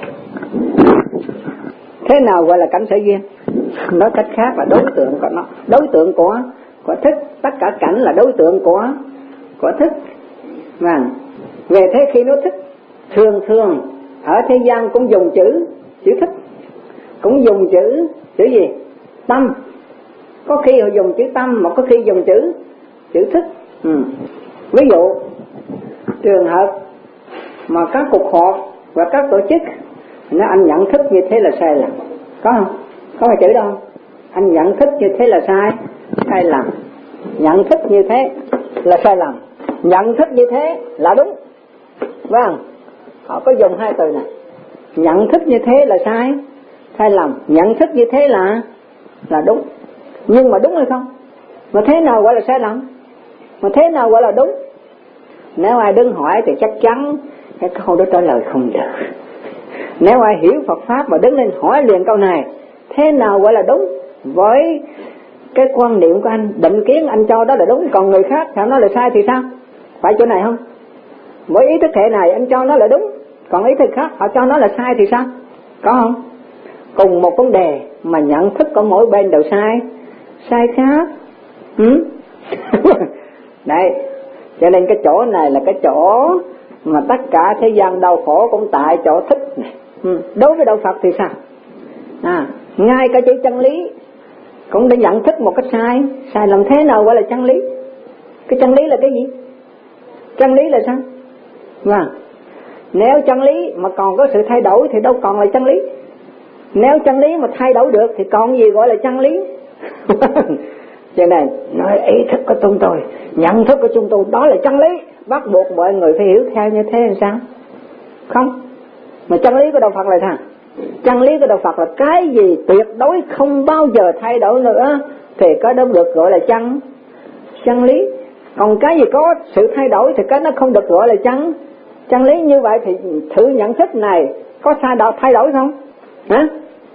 [SPEAKER 1] Thế nào gọi là cảnh sở duyên? Nói cách khác là đối tượng của nó, đối tượng của của thức. Tất cả cảnh là đối tượng của của thức. Và về thế khi nó thức, thường thường ở thế gian cũng dùng chữ chữ thức, cũng dùng chữ chữ gì? Tâm. Có khi họ dùng chữ tâm, mà có khi dùng chữ chữ thức. Ừ. Ví dụ trường hợp mà các cuộc họp và các tổ chức nó anh nhận thức như thế là sai lầm, có không? Có phải chữ đâu không? Anh nhận thức như thế là sai sai lầm, nhận thức như thế là sai lầm, nhận thức như thế là đúng. Vâng, họ có dùng hai từ này. Nhận thức như thế là sai sai lầm, nhận thức như thế là là đúng. Nhưng mà đúng hay không? Mà thế nào gọi là sai lầm? Mà thế nào gọi là đúng? Nếu ai đứng hỏi thì chắc chắn cái câu đó trả lời không được. Nếu ai hiểu Phật Pháp mà đứng lên hỏi liền câu này, thế nào gọi là đúng? Với cái quan niệm của anh, định kiến anh cho đó là đúng, còn người khác thì nó là sai thì sao? Phải chỗ này không? Với ý thức hệ này anh cho nó là đúng, còn ý thức khác họ cho nó là sai thì sao? Có không? Cùng một vấn đề mà nhận thức của mỗi bên đều sai sai khác. Ừ? Đấy, cho nên cái chỗ này là cái chỗ mà tất cả thế gian đau khổ cũng tại chỗ thức này. Ừ. Đối với đạo Phật thì sao? À, ngay cả chữ chân lý cũng đã nhận thức một cách sai sai làm. Thế nào gọi là chân lý? Cái chân lý là cái gì? Chân lý là sao? Vâng, nếu chân lý mà còn có sự thay đổi thì đâu còn là chân lý. Nếu chân lý mà thay đổi được thì còn gì gọi là chân lý? Cho nên nói ý thức của chúng tôi, nhận thức của chúng tôi đó là chân lý, bắt buộc mọi người phải hiểu theo như thế làm sao? Không. Mà chân lý của đạo Phật là sao? Chân lý của đạo Phật là cái gì tuyệt đối không bao giờ thay đổi nữa thì cái đó được gọi là chân chân lý. Còn cái gì có sự thay đổi thì cái nó không được gọi là chân chân lý. Như vậy thì thử nhận thức này có sai đổi thay đổi không? Hả?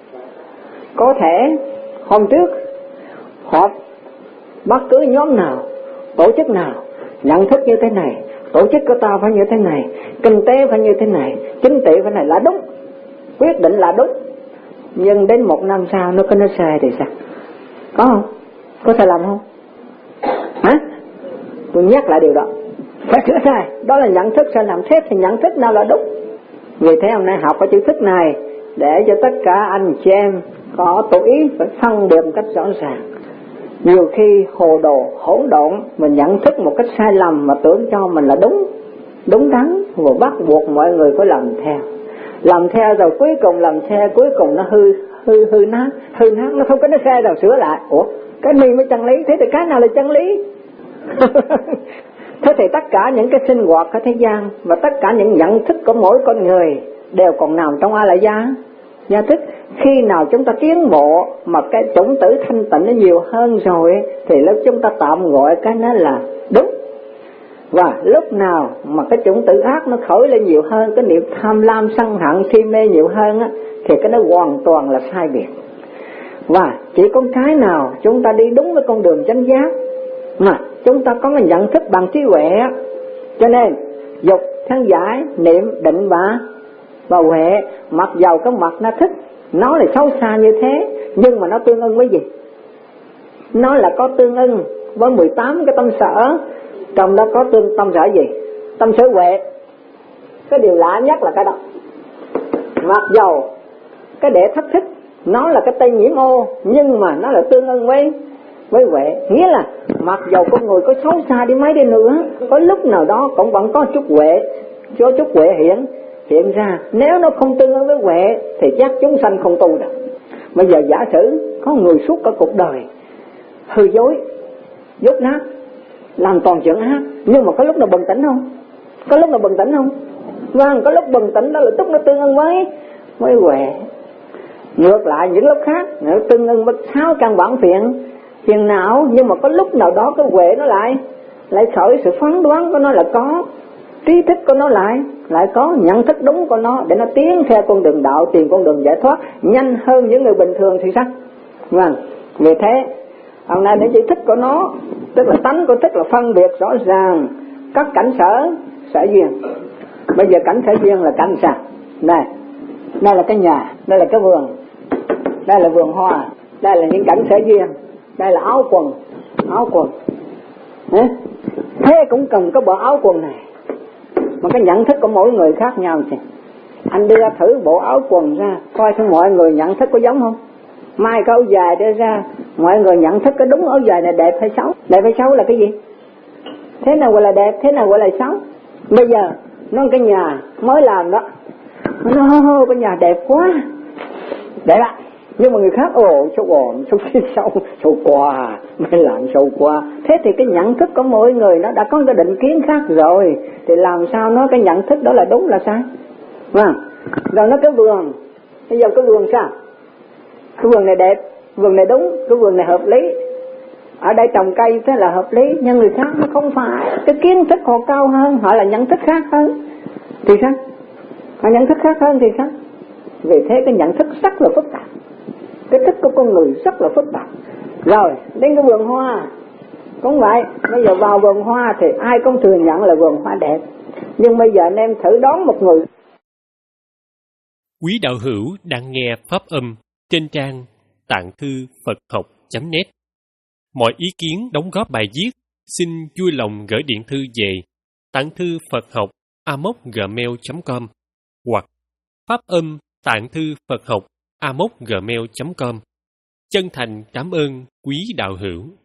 [SPEAKER 1] Có thể hôm trước họp bất cứ nhóm nào, tổ chức nào nhận thức như thế này, tổ chức của tao phải như thế này, kinh tế phải như thế này, chính trị phải này là đúng, quyết định là đúng. Nhưng đến một năm sau nó có nó sai thì sao? Có không? Có sai lầm không? Hả? Tôi nhắc lại điều đó, phải sửa sai. Đó là nhận thức sai lầm. Thế thì nhận thức nào là đúng? Vì thế hôm nay học cái chữ thức này để cho tất cả anh chị em có tự ý phải phân biệt một cách rõ ràng. Nhiều khi hồ đồ, hỗn độn, mình nhận thức một cách sai lầm mà tưởng cho mình là đúng, đúng đắn, và bắt buộc mọi người phải làm theo. Làm theo rồi cuối cùng làm theo, cuối cùng nó hư hư hư nát, hư nát, nó không có nó sai đâu sửa lại. Ủa, cái này mới chân lý, thế thì cái nào là chân lý? Thế thì tất cả những cái sinh hoạt ở thế gian và tất cả những nhận thức của mỗi con người đều còn nằm trong A La Gia, gia thức. Khi nào chúng ta tiến bộ mà cái chủng tử thanh tịnh nó nhiều hơn rồi thì lúc chúng ta tạm gọi cái nó là đúng. Và lúc nào mà cái chủng tử ác nó khởi lên nhiều hơn, cái niệm tham lam sân hận si mê nhiều hơn á, thì cái nó hoàn toàn là sai biệt. Và chỉ có cái nào chúng ta đi đúng với con đường chánh giác mà chúng ta có cái nhận thức bằng trí huệ. Cho nên dục thân giải niệm định và và huệ, mặc dầu cái mặt nó thích nó là xấu xa như thế, nhưng mà nó tương ưng với gì? Nó là có tương ưng với mười tám cái tâm sở, trong đó có tương tâm sở gì? Tâm sở huệ. Cái điều lạ nhất là cái đó. Mặc dầu cái đệ thất thích nó là cái tây nhiễm ô, nhưng mà nó là tương ưng với với huệ. Nghĩa là mặc dầu con người có xấu xa đi mấy đi nữa, có lúc nào đó cũng vẫn có chút huệ, cho chút huệ hiện hiện ra. Nếu nó không tương ứng với huệ thì chắc chúng sanh không tu được. Bây giờ giả sử có người suốt cả cuộc đời hư dối, dốt nát, làm toàn chuyện ác, nhưng mà có lúc nào bừng tỉnh không? Có lúc nào bừng tỉnh không? Vâng, có lúc bừng tỉnh đó là lúc nó tương ứng với với huệ. Ngược lại những lúc khác nó tương ứng với sáu căn bản phiền phiền não, nhưng mà có lúc nào đó cái huệ nó lại lại khởi sự phán đoán của nó là có, trí thức của nó lại lại có, nhận thức đúng của nó để nó tiến theo con đường đạo, tìm con đường giải thoát nhanh hơn những người bình thường thì sao? Vâng, vì thế hôm nay để chỉ thức của nó, tức là tánh của thức là phân biệt rõ ràng các cảnh sở sở duyên. Bây giờ cảnh sở duyên là cảnh sao? Đây, đây là cái nhà, đây là cái vườn, đây là vườn hoa, đây là những cảnh sở duyên, đây là áo quần, áo quần. Thế cũng cần có bộ áo quần này, mà cái nhận thức của mỗi người khác nhau chứ. Anh đưa thử bộ áo quần ra, coi thử mọi người nhận thức có giống không? Mai cái áo dài đưa ra, mọi người nhận thức có đúng áo dài này đẹp hay xấu? Đẹp hay xấu là cái gì? Thế nào gọi là đẹp, thế nào gọi là xấu? Bây giờ nó cái nhà mới làm đó, nó hô cái nhà đẹp quá, đẹp ạ. Nhưng mà người khác ồ sao ồn, sao sâu, sâu qua, mới làm sâu qua. Thế thì cái nhận thức của mỗi người nó đã có cái định kiến khác rồi, thì làm sao nó cái nhận thức đó là đúng là sai? Vâng, rồi nó cái vườn, bây giờ cái vườn sao? Cái vườn này đẹp, vườn này đúng, cái vườn này hợp lý. Ở đây trồng cây thế là hợp lý, nhưng người khác nó không phải. Cái kiến thức họ cao hơn, họ là nhận thức khác hơn, thì sao? Họ nhận thức khác hơn thì sao? Vì thế cái nhận thức rất là phức tạp. Cái thức của con người rất là phức tạp. Rồi, đến cái vườn hoa cũng vậy. Bây giờ vào vườn hoa thì ai cũng thừa nhận là vườn hoa đẹp. Nhưng bây giờ anh em thử đón một người.
[SPEAKER 3] Quý đạo hữu đang nghe pháp âm trên trang tạng thư Phật học chấm net. Mọi ý kiến đóng góp bài viết xin vui lòng gửi điện thư về tạng thư Phật học a m o gmail chấm com hoặc pháp âm tạng thư Phật học a m o gmail chấm com. Chân thành cảm ơn quý đạo hữu.